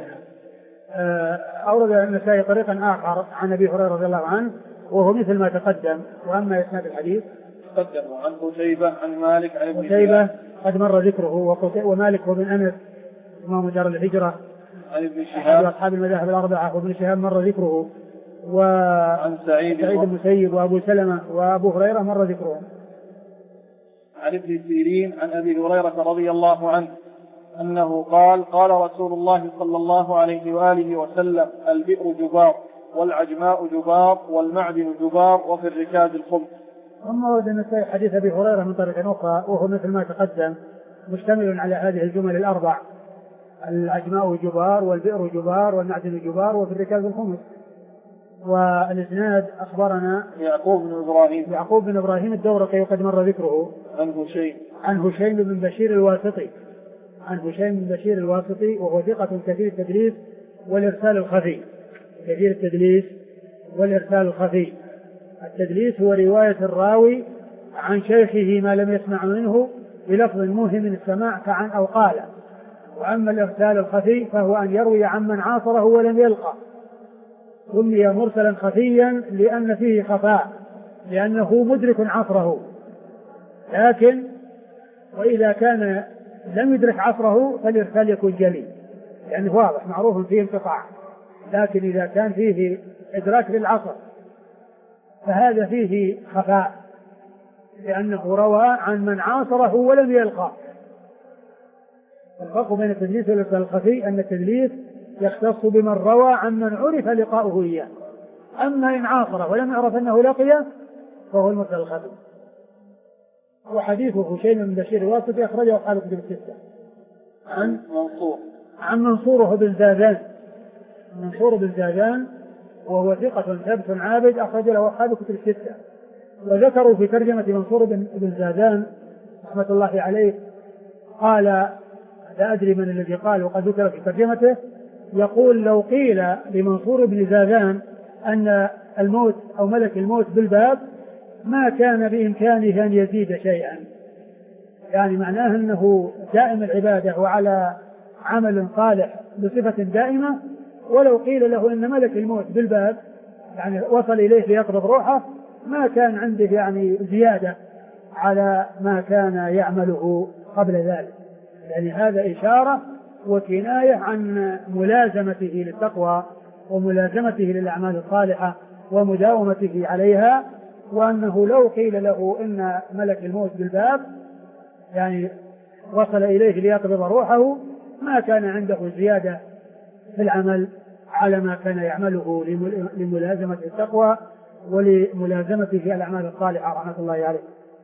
أورد النسائي طريقا آخر عن أبي هريرة رضي الله عنه وهو مثل ما تقدم. وأما إسناد الحديث تقدم عن قتيبة عن مالك عن ابن قتيبة قد مر ذكره، ومالك هو بن أنس إمام دار الهجرة عن ابن شهاب أصحاب المذاهب الأربعة، وابن شهاب مر ذكره، وعن سعيد بن المسيب وأبو سلمة وأبو هريرة مر ذكرهم. عن ابن سيرين عن أبي هريرة رضي الله عنه أنه قال قال رسول الله صلى الله عليه وآله وسلم البئر جبار والعجماء جبار والمعدن جبار وفي الركاز الخبز. ثم ورد النسائي حديث أبي هريرة من طريق أخرى وهو مثل ما تقدم مشتمل على هذه الجمل الأربع: العجماء جبار والبئر جبار والمعدن جبار وفي الركاز الخمس. والإسناد أخبرنا يعقوب بن إبراهيم الدورقي وقد مر ذكره عن هشيم بن بشير الواسطي وهو ثقة كثير التدليس والإرسال الخفي. التدليس هو رواية الراوي عن شيخه ما لم يسمع منه بلفظ موهم السماع كعن أو قال. وأما الإرسال الخفي فهو أن يروي عمن عاصره ولم يلقى، سمي مرسلا خفيا لأن فيه خفاء لأنه مدرك عصره، لكن وإذا كان لم يدرك عصره فالإرسال يكون جلي لأنه واضح معروف فيه انقطاع. لكن إذا كان فيه إدراك للعصر فهذا فيه خفاء لأنه روى عن من عاصره ولم يلقى. الفرق بين التدليس والإرسال الخفي أن التدليس يختص بمن روى عن من عرف لقاؤه إياه، أما إن عاصره ولم يعرف أنه لقيه فهو المرسل الخفي. وحديث هشيم بن بشير الواسطي أخرجه أصحاب الكتب الستة عن منصور بن زادان وهو ثقة ثبت عابد أخرج له أصحاب الكتب الستة. وذكروا في ترجمة منصور بن زادان رحمة الله عليه قال لا أدري من الذي قال وقد ذكر في ترجمته يقول لو قيل لمنصور بن زادان أن الموت أو ملك الموت بالباب ما كان بإمكانه أن يزيد شيئا، يعني معناه أنه دائم العبادة وعلى عمل صالح بصفة دائمة، ولو قيل له أن ملك الموت بالباب يعني وصل إليه ليقبض روحه ما كان عنده يعني زيادة على ما كان يعمله قبل ذلك. يعني هذا إشارة وكناية عن ملازمته للتقوى وملازمته للأعمال الصالحة ومداومته عليها، وأنه لو قيل له إن ملك الموت بالباب يعني وصل إليه ليقبض روحه ما كان عنده زيادة في العمل على ما كان يعمله لملازمة التقوى ولملازمته في الأعمال الصالحة رحمة الله عليه.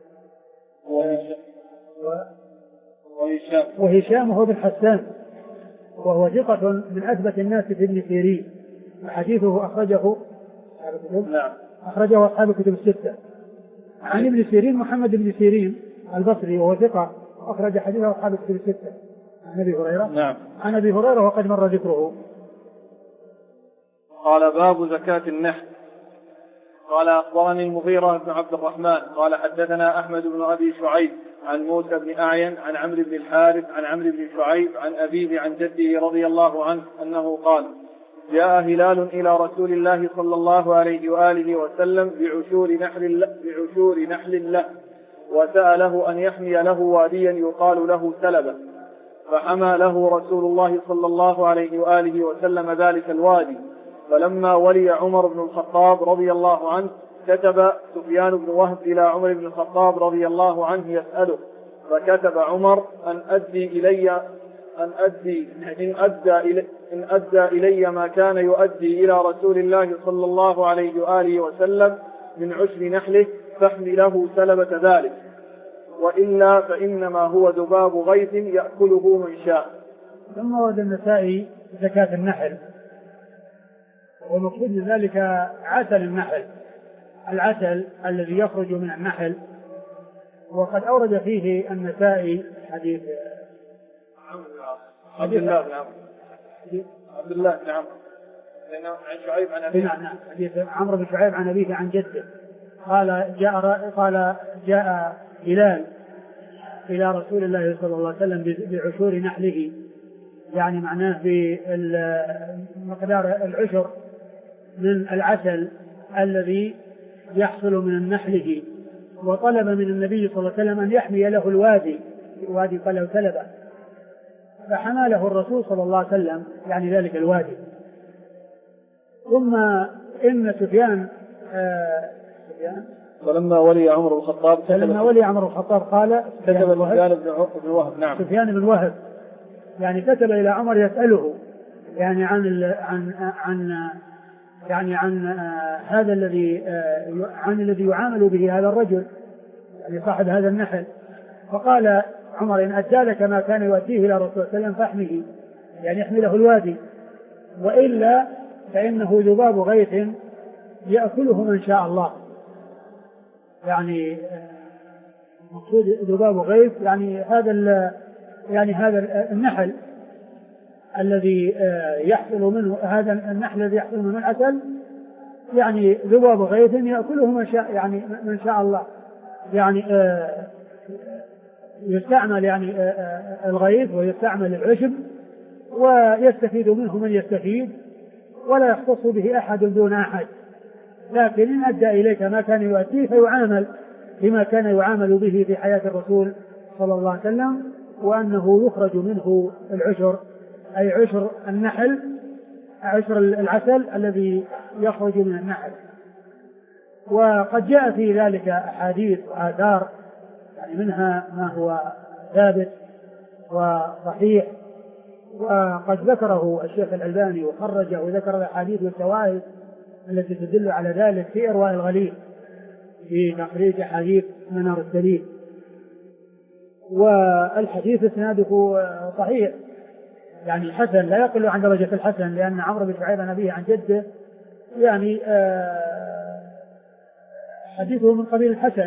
وهشام هو بن حسان وهو ثقة من أثبت الناس في ابن سيرين، حديثه أخرجه أصحاب الكتب الستة. عن ابن سيرين محمد بن سيرين البصري وهو ثقة أخرج حديثه أصحاب الكتب الستة. عن أبي هريرة وقد مر ذكره. قال باب زكاة النحل. قال أخبرني المغيرة بن عبد الرحمن قال حدثنا أحمد بن أبي شعيب عن موسى بن أعين عن عمرو بن الحارث عن عمرو بن شعيب عن أبيه عن جده رضي الله عنه أنه قال جاء هلال إلى رسول الله صلى الله عليه وآله وسلم بعشور نحل له وسأله أن يحمي له واديا يقال له سلبة، فحمى له رسول الله صلى الله عليه وآله وسلم ذلك الوادي. فلما ولي عمر بن الخطاب رضي الله عنه كتب سفيان بن وهب إلى عمر بن الخطاب رضي الله عنه يسأله، فكتب عمر إن أدى إلي ما كان يؤدي إلى رسول الله صلى الله عليه وآله وسلم من عشر نحله فاحمله سلبة ذلك، وإلا فإنما هو ذباب غيث يأكله من شاء. ثم ورد النسائي زكاة النحل، والمقصود ذلك عسل النحل، العسل الذي يخرج من النحل. وقد أورد فيه النسائي حديث عبد الله بن عمرو عن شعيب عن أبيه. حديث عمرو بن شعيب عن أبيه عن جده قال جاء هلال إلى رسول الله صلى الله عليه وسلم بعشور نحله، يعني معناه بمقدار العشر من العسل الذي يحصل من نحله، وطلب من النبي صلى الله عليه وسلم أن يحمي له وادي قلب سلبة، فحمى له الرسول صلى الله عليه وسلم يعني ذلك الوادي. ثم إن سفيان فلما ولي عمر الخطاب قال كتب سفيان بن وهب. نعم. سفيان بن وهب يعني كتب إلى عمر يسأله يعني عن هذا الذي يعامل به هذا الرجل يعني صاحب هذا النحل. فقال عمر إن أدى لك ما كان يؤديه إلى رسول الله صلى الله عليه وسلم فاحمه، يعني يحمله الوادي، وإلا فإنه ذباب غيث يأكله من شاء الله. يعني مقصود ذباب غيث يعني هذا النحل الذي يحصل منه العسل، يعني ذباب غيث يأكله من شاء الله. يعني يستعمل يعني الغيث ويستعمل العشب ويستفيد منه من يستفيد ولا يختص به أحد دون أحد، لكن إن أدى إليك ما كان يؤديه فيعامل بما كان يعامل به في حياة الرسول صلى الله عليه وسلم، وأنه يخرج منه العشر أي عشر النحل، عشر العسل الذي يخرج من النحل. وقد جاء في ذلك أحاديث وآثار يعني منها ما هو ثابت وصحيح، وقد ذكره الشيخ الألباني وخرجه وذكر الأحاديث والشواهد التي تدل على ذلك في إرواء الغليل في تخريج أحاديث منار السبيل. والحديث اسناده صحيح يعني حسن لا يقل عن درجة الحسن، لأن عمرو بن شعيب عن أبيه عن جده يعني حديثه من قبيل الحسن.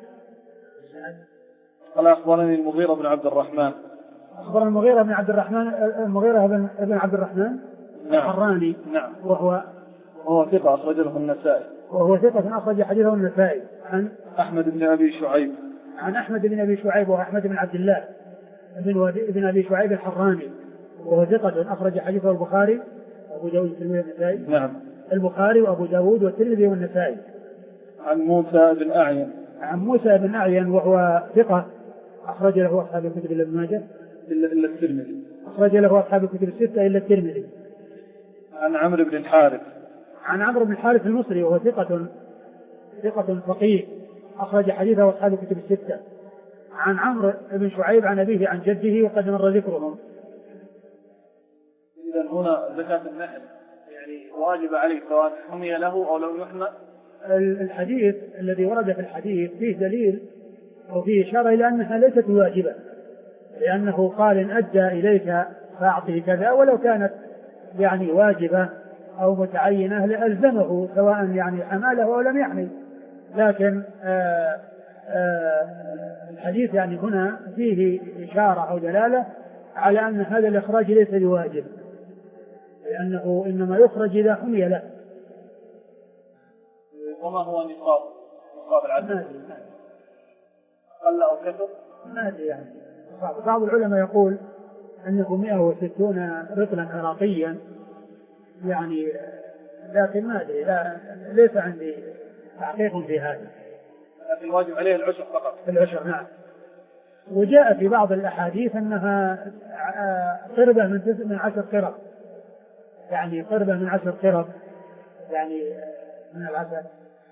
قال أخبرني المغيرة بن عبد الرحمن. أخبرنا المغيرة بن عبد الرحمن الحراني. نعم. وهو ثقة أخرج له النسائي. وهو ثقة أخرج حديثه النسائي. عن أحمد بن أبي شعيب. عن أحمد بن أبي شعيب وأحمد بن عبد الله بن أبي شعيب الحراني، وهو ثقة أخرج حديثه البخاري وأبو داود والترمذي والنسائي. نعم. البخاري وأبو داود والترمذي والنسائي. عن موسى بن أعين وهو ثقة أخرج له أصحاب الكتب إلا ابن ماجه إلا الترمذي. أخرج له أصحاب الكتب الستة إلا الترمذي. عن عمرو بن الحارث. عن عمرو بن الحارث المصري وهو ثقة فقيه أخرج حديثه أصحاب الكتب الستة. عن عمرو بن شعيب عن أبيه عن جده وقد مر ذكرهم. إذن هنا زكاة النحل يعني واجب عليه سواء حمي له أو لم يحمى. الحديث الذي ورد في الحديث فيه دليل أو فيه إشارة إلى أنها ليست واجبة، لأنه قال إن أدى إليك فأعطه كذا، ولو كانت يعني واجبة أو متعينة لألزمه سواء يعني حماله أو لم يحمل. لكن الحديث يعني هنا فيه إشارة أو دلالة على أن هذا الإخراج ليس بواجب، لأنه إنما يخرج إذا حمي له. وما هو نصاب العدد؟ قل أو كثر؟ ما أدري يعني. بعض العلماء يقول أنه 160 رطلا عراقيا يعني، لكن ما أدري، ليس عندي تحقيق في هذا. لكن الواجب عليه العشر فقط. العشر نعم. وجاء في بعض الأحاديث أنها قربة من 10 قرب، يعني قربة من 10 قرب يعني من العسل.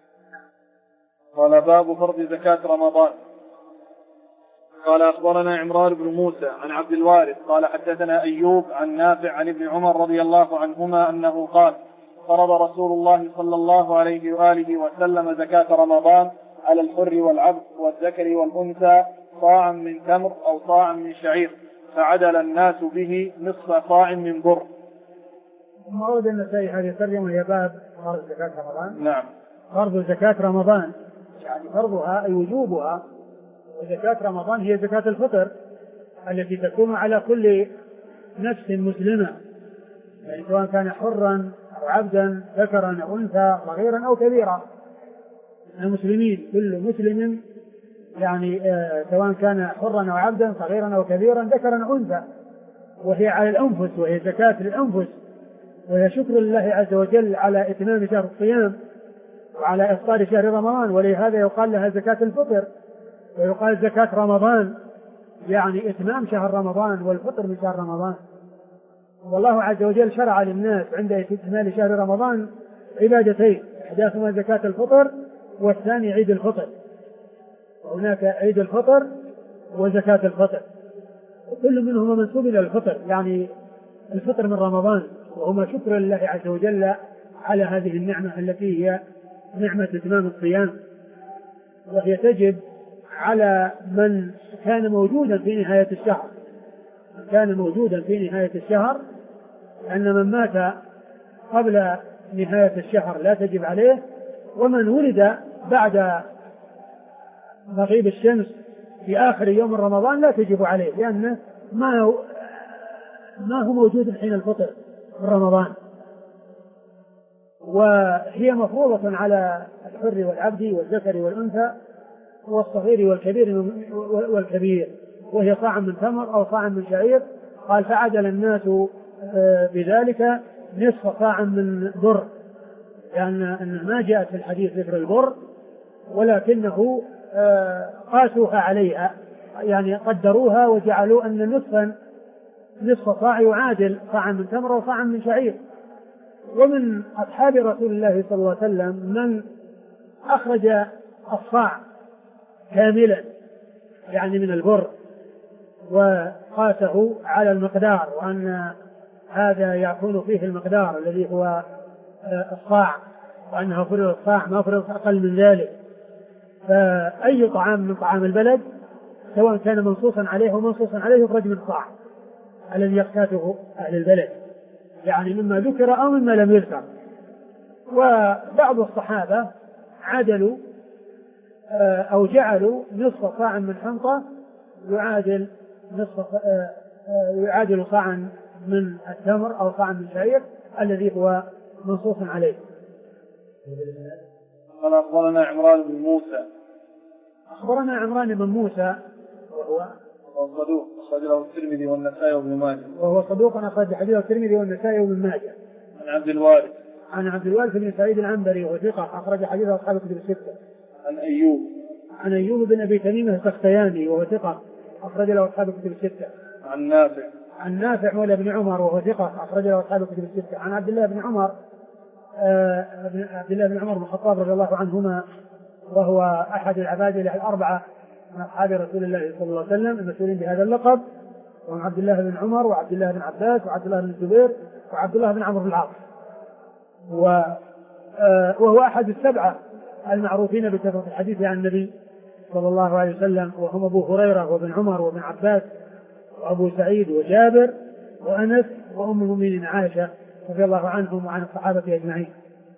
قال باب فرض زكاة رمضان. قال أخبرنا عمران بن موسى عن عبد الوارث قال حدثنا أيوب عن نافع عن ابن عمر رضي الله عنهما أنه قال فرض رسول الله صلى الله عليه وآله وسلم زكاة رمضان على الحر والعبد والذكر والأنثى صاعا من تمر أو صاعا من شعير، فعدل الناس به نصف صاع من بر. ثم أود النسائي هذه الترجمة هي باب فرض زكاة رمضان. نعم. فرض زكاة رمضان يعني فرضها أي وجوبها. وزكاة رمضان هي زكاة الفطر التي تكون على كل نفس مسلمة، يعني سواء كان حرا أو عبدا ذكرا أو أنثى صغيرا أو كبيرا، المسلمين كل مسلم يعني سواء كان حرا أو عبدا صغيرا أو كبيرا ذكرا أو أنثى، وهي على الأنفس، وهي زكاة للأنفس، وهي شكر لله عز وجل على إتمام شهر الصيام وعلى إفطار شهر رمضان، ولهذا يقال لها زكاة الفطر، ويقال زكاة رمضان، يعني إتمام شهر رمضان والفطر من شهر رمضان. والله عز وجل شرع للناس عند إكمال شهر رمضان عبادتين، إحداهما زكاة الفطر والثاني عيد الفطر. هناك عيد الفطر وزكاة الفطر، كل منهما منسوب إلى الفطر، يعني الفطر من رمضان، وهما شكر لله عز وجل على هذه النعمة التي هي نعمة إتمام الصيام، وهي تجب على من كان موجودا في نهاية الشهر، أن من مات قبل نهاية الشهر لا تجب عليه، ومن ولد بعد مغيب الشمس في آخر يوم رمضان لا تجب عليه، لأنه ما هو موجود حين الفطر من رمضان. وهي مفروضة على الحر والعبد والذكر والأنثى والصغير والكبير، وهي صاع من تمر أو صاع من شعير. قال فعدل الناس بذلك نصف صاع من بر، لأن ما جاء في الحديث ذكر البر، ولكنه قاسوها عليها، يعني قدروها وجعلوا أن نصف صاع يعادل صاع من تمر وصاع من شعير. ومن أصحاب رسول الله صلى الله عليه وسلم من أخرج الصاع كاملا يعني من البر وقاسه على المقدار، وأن هذا يكون فيه المقدار الذي هو الصاع، وأنه فرض الصاع ما فرض أقل من ذلك. فأي طعام من طعام البلد سواء كان منصوصا عليه ومنصوصا عليه يخرج من صاع الذي يقتاته أهل البلد، يعني مما ذكر أو مما لم يذكر. وبعض الصحابة عدلوا أو جعلوا نصف صاع من حنطة يعادل صاعا من التمر أو صاعا من شعير الذي هو منصوص عليه. قال أخبرنا عمران بن موسى. أخبرنا عمران بن موسى وهو صدوق أخرج له الترمذي والنسائي وابن ماجه. وهو صدوق أخرج حديثه الترمذي والنسائي وابن ماجه. عن عبد الوارث بن سعيد العنبري وثقة أخرج حديثه أصحاب الكتب الستة. عن أيوب بن أبي تميم السختياني وهو ثقة أخرج له أصحاب الكتب الستة. عن نافع مولى بن عمر وهو ثقة أخرج له أصحاب الكتب الستة. عن عبد الله بن عمر بن الخطاب رضي الله عنهما، وهو أحد العبادلة الأربعة من أصحاب رسول الله صلى الله عليه وسلم المسؤولين بهذا اللقب، وهم عبد الله بن عمر وعبد الله بن عباس وعبد الله بن الزبير وعبد الله بن عمرو بن العاص، وهو أحد السبعة المعروفين بكثرة الحديث عن النبي صلى الله عليه وسلم، وهم أبو هريرة وابن عمر وابن عباس وأبو سعيد وجابر وأنس وأم المؤمنين عائشة رضي الله عنهم وعن الصحابة أجمعين.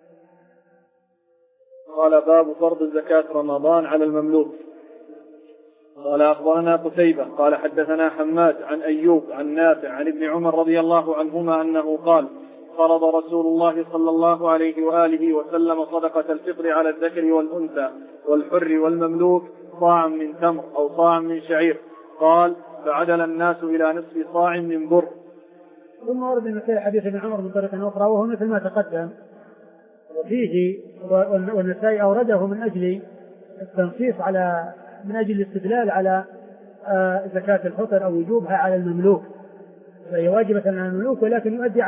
قال باب فرض زكاة رمضان على المملوك. قال أخبرنا قتيبة قال حدثنا حماد عن أيوب عن نافع عن ابن عمر رضي الله عنهما أنه قال فرض رسول الله صلى الله عليه وآله وسلم صدقة الفطر على الذكر والأنثى والحر والمملوك صاعا من تمر أو صاعا من شعير. قال فعدل الناس إلى نصف صاع من بر. ثم ورد المسائل حديث ابن عمر من طريق أخرى وهو مثل ما تقدم، وفيه والنسائي أورده من أجل التنصيص من أجل الاستدلال على زكاة الفطر أو وجوبها على المملوك، فهي واجبة على المملوك، ولكن يؤدي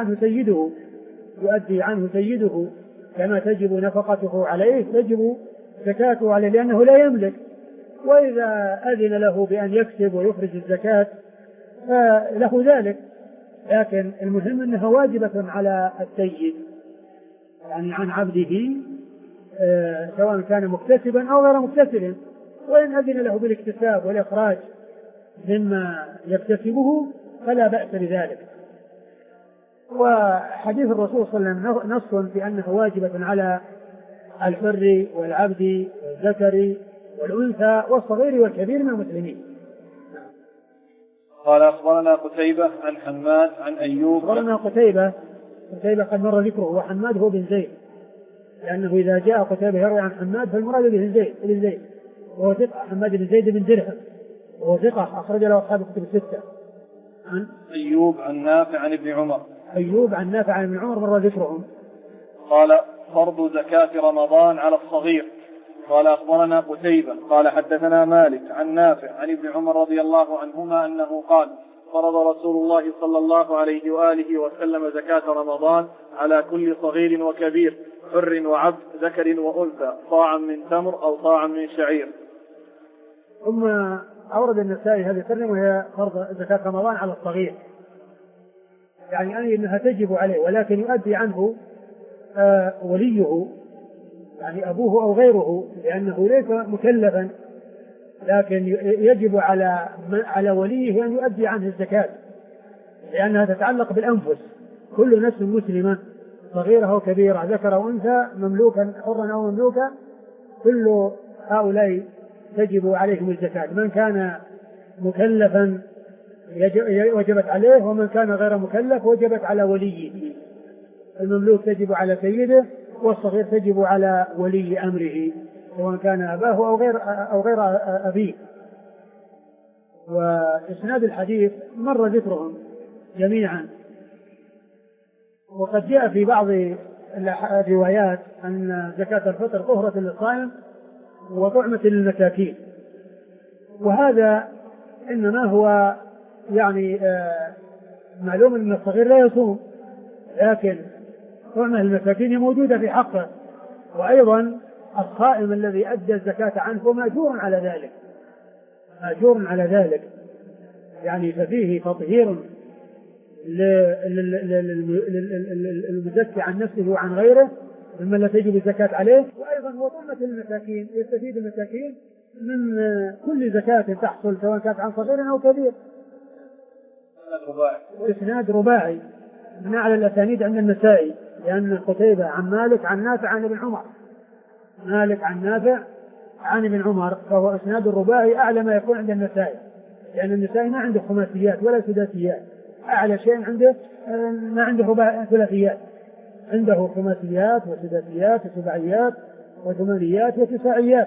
عنه سيده كما تجب نفقته عليه تجب زكاته عليه لأنه لا يملك، وإذا أذن له بأن يكسب ويخرج الزكاة فله ذلك، لكن المهم أنها واجبة على السيد يعني عن عبده سواء كان مكتسبا أو غير مكتسب، وإن أذن له بالاكتساب والإخراج مما يكتسبه فلا بأس بذلك. وحديث الرسول صلى الله عليه وسلم نص في أنه واجبة على الحر والعبد والذكر والأنثى والصغير والكبير من المسلمين. قال أخبرنا قتيبة عن حماد عن أيوب. أخبرنا قتيبة قد مر ذكره، وحماد هو بن زيد، لأنه إذا جاء قتيبة يروي عن حماد فالمراد بن زيد وهو ثقة. حماد بن زيد بن درهم وهو ثقة أخرج له أصحاب الكتب الستة. أيوب عن نافع عن ابن عمر. أيوب عن نافع عن ابن عمر مر ذكرهم. قال فرض زكاة رمضان على الصغير. قال أخبرنا قتيبة قال حدثنا مالك عن نافع عن ابن عمر رضي الله عنهما أنه قال فرض رسول الله صلى الله عليه وآله وسلم زكاة رمضان على كل صغير وكبير حر وعبد ذكر وأنثى صاعا من تمر أو صاعا من شعير. ثم أورد النسائي هذه الترجمة وهي فرض زكاة رمضان على الصغير، يعني أنها تجب عليه ولكن يؤدي عنه وليه، يعني أبوه أو غيره، لأنه ليس مكلفا، لكن يجب على وليه أن يؤدي عنه الزكاة، لأنها تتعلق بالأنفس. كل نفس مسلمة صغيرة أو كبيرة ذكر أو أنثى مملوكا حرا أو مملوكا كل هؤلاء تجب عليهم الزكاة. من كان مكلفا وجبت عليه، ومن كان غير مكلف وجبت على وليه. المملوك تجب على سيده، والصغير تجب على ولي أمره سواء كان أباه أو غير أبيه. وإسناد الحديث مر ذكرهم جميعا. وقد جاء في بعض الروايات أن زكاة الفطر طهرة للصائم وطعمة للمساكين، وهذا إنما هو يعني معلوم أن الصغير لا يصوم، لكن طعمة للمساكين موجودة في حقه، وأيضا الصائم الذي أدى الزكاة عنه مأجور على ذلك، يعني ففيه تطهير للمزكي عن نفسه وعن غيره مما لا تجب الزكاة عليه. وأيضا هو طعمة للمساكين، يستفيد المساكين من كل زكاة تحصل سواء كانت عن صغير أو كبير. إسناد رباعي من أعلى الأسانيد عند النسائي، لأن قتيبة عن مالك عن نافع عن ابن عمر، مالك عن نافع عن ابن عمر، فهو إسناد الرباعي أعلى ما يكون عند النسائي، لأن النسائي ما عنده خماسيات ولا سداسيات، أعلى شيء عنده ما عنده ثلاثيات، عنده خماسيات وسداسيات وسباعيات وثمانيات وتساعيات.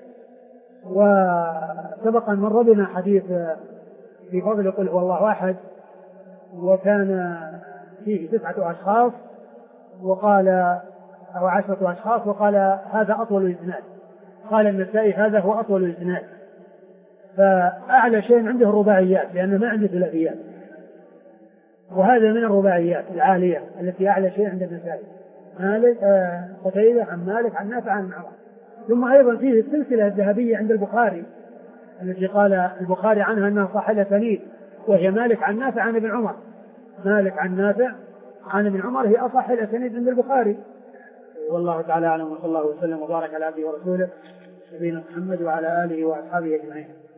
وسبق أن مر بنا حديث في فضل قل هو الله أحد، وكان فيه 9 أشخاص وقال أو 10 أشخاص وقال هذا أطول الإسناد، قال النسائي هذا هو أطول الإسناد. فأعلى شيء عنده الرباعيات لأنه ما عنده ثلاثيات، وهذا من الرباعيات العالية التي أعلى شيء عند النسائي. مالك قتيبة عن مالك عن نافع عن عمر. ثم أيضا فيه السلسلة الذهبية عند البخاري التي قال البخاري عنها أنها صاحبة سنيد، وهي مالك عن نافع عن ابن عمر. مالك عن نافع عن ابن عمر هي أصح الأسانيد عند البخاري. والله تعالى أعلم، وصلى الله وسلم وبارك على عبده ورسوله نبينا محمد وعلى آله وأصحابه أجمعين.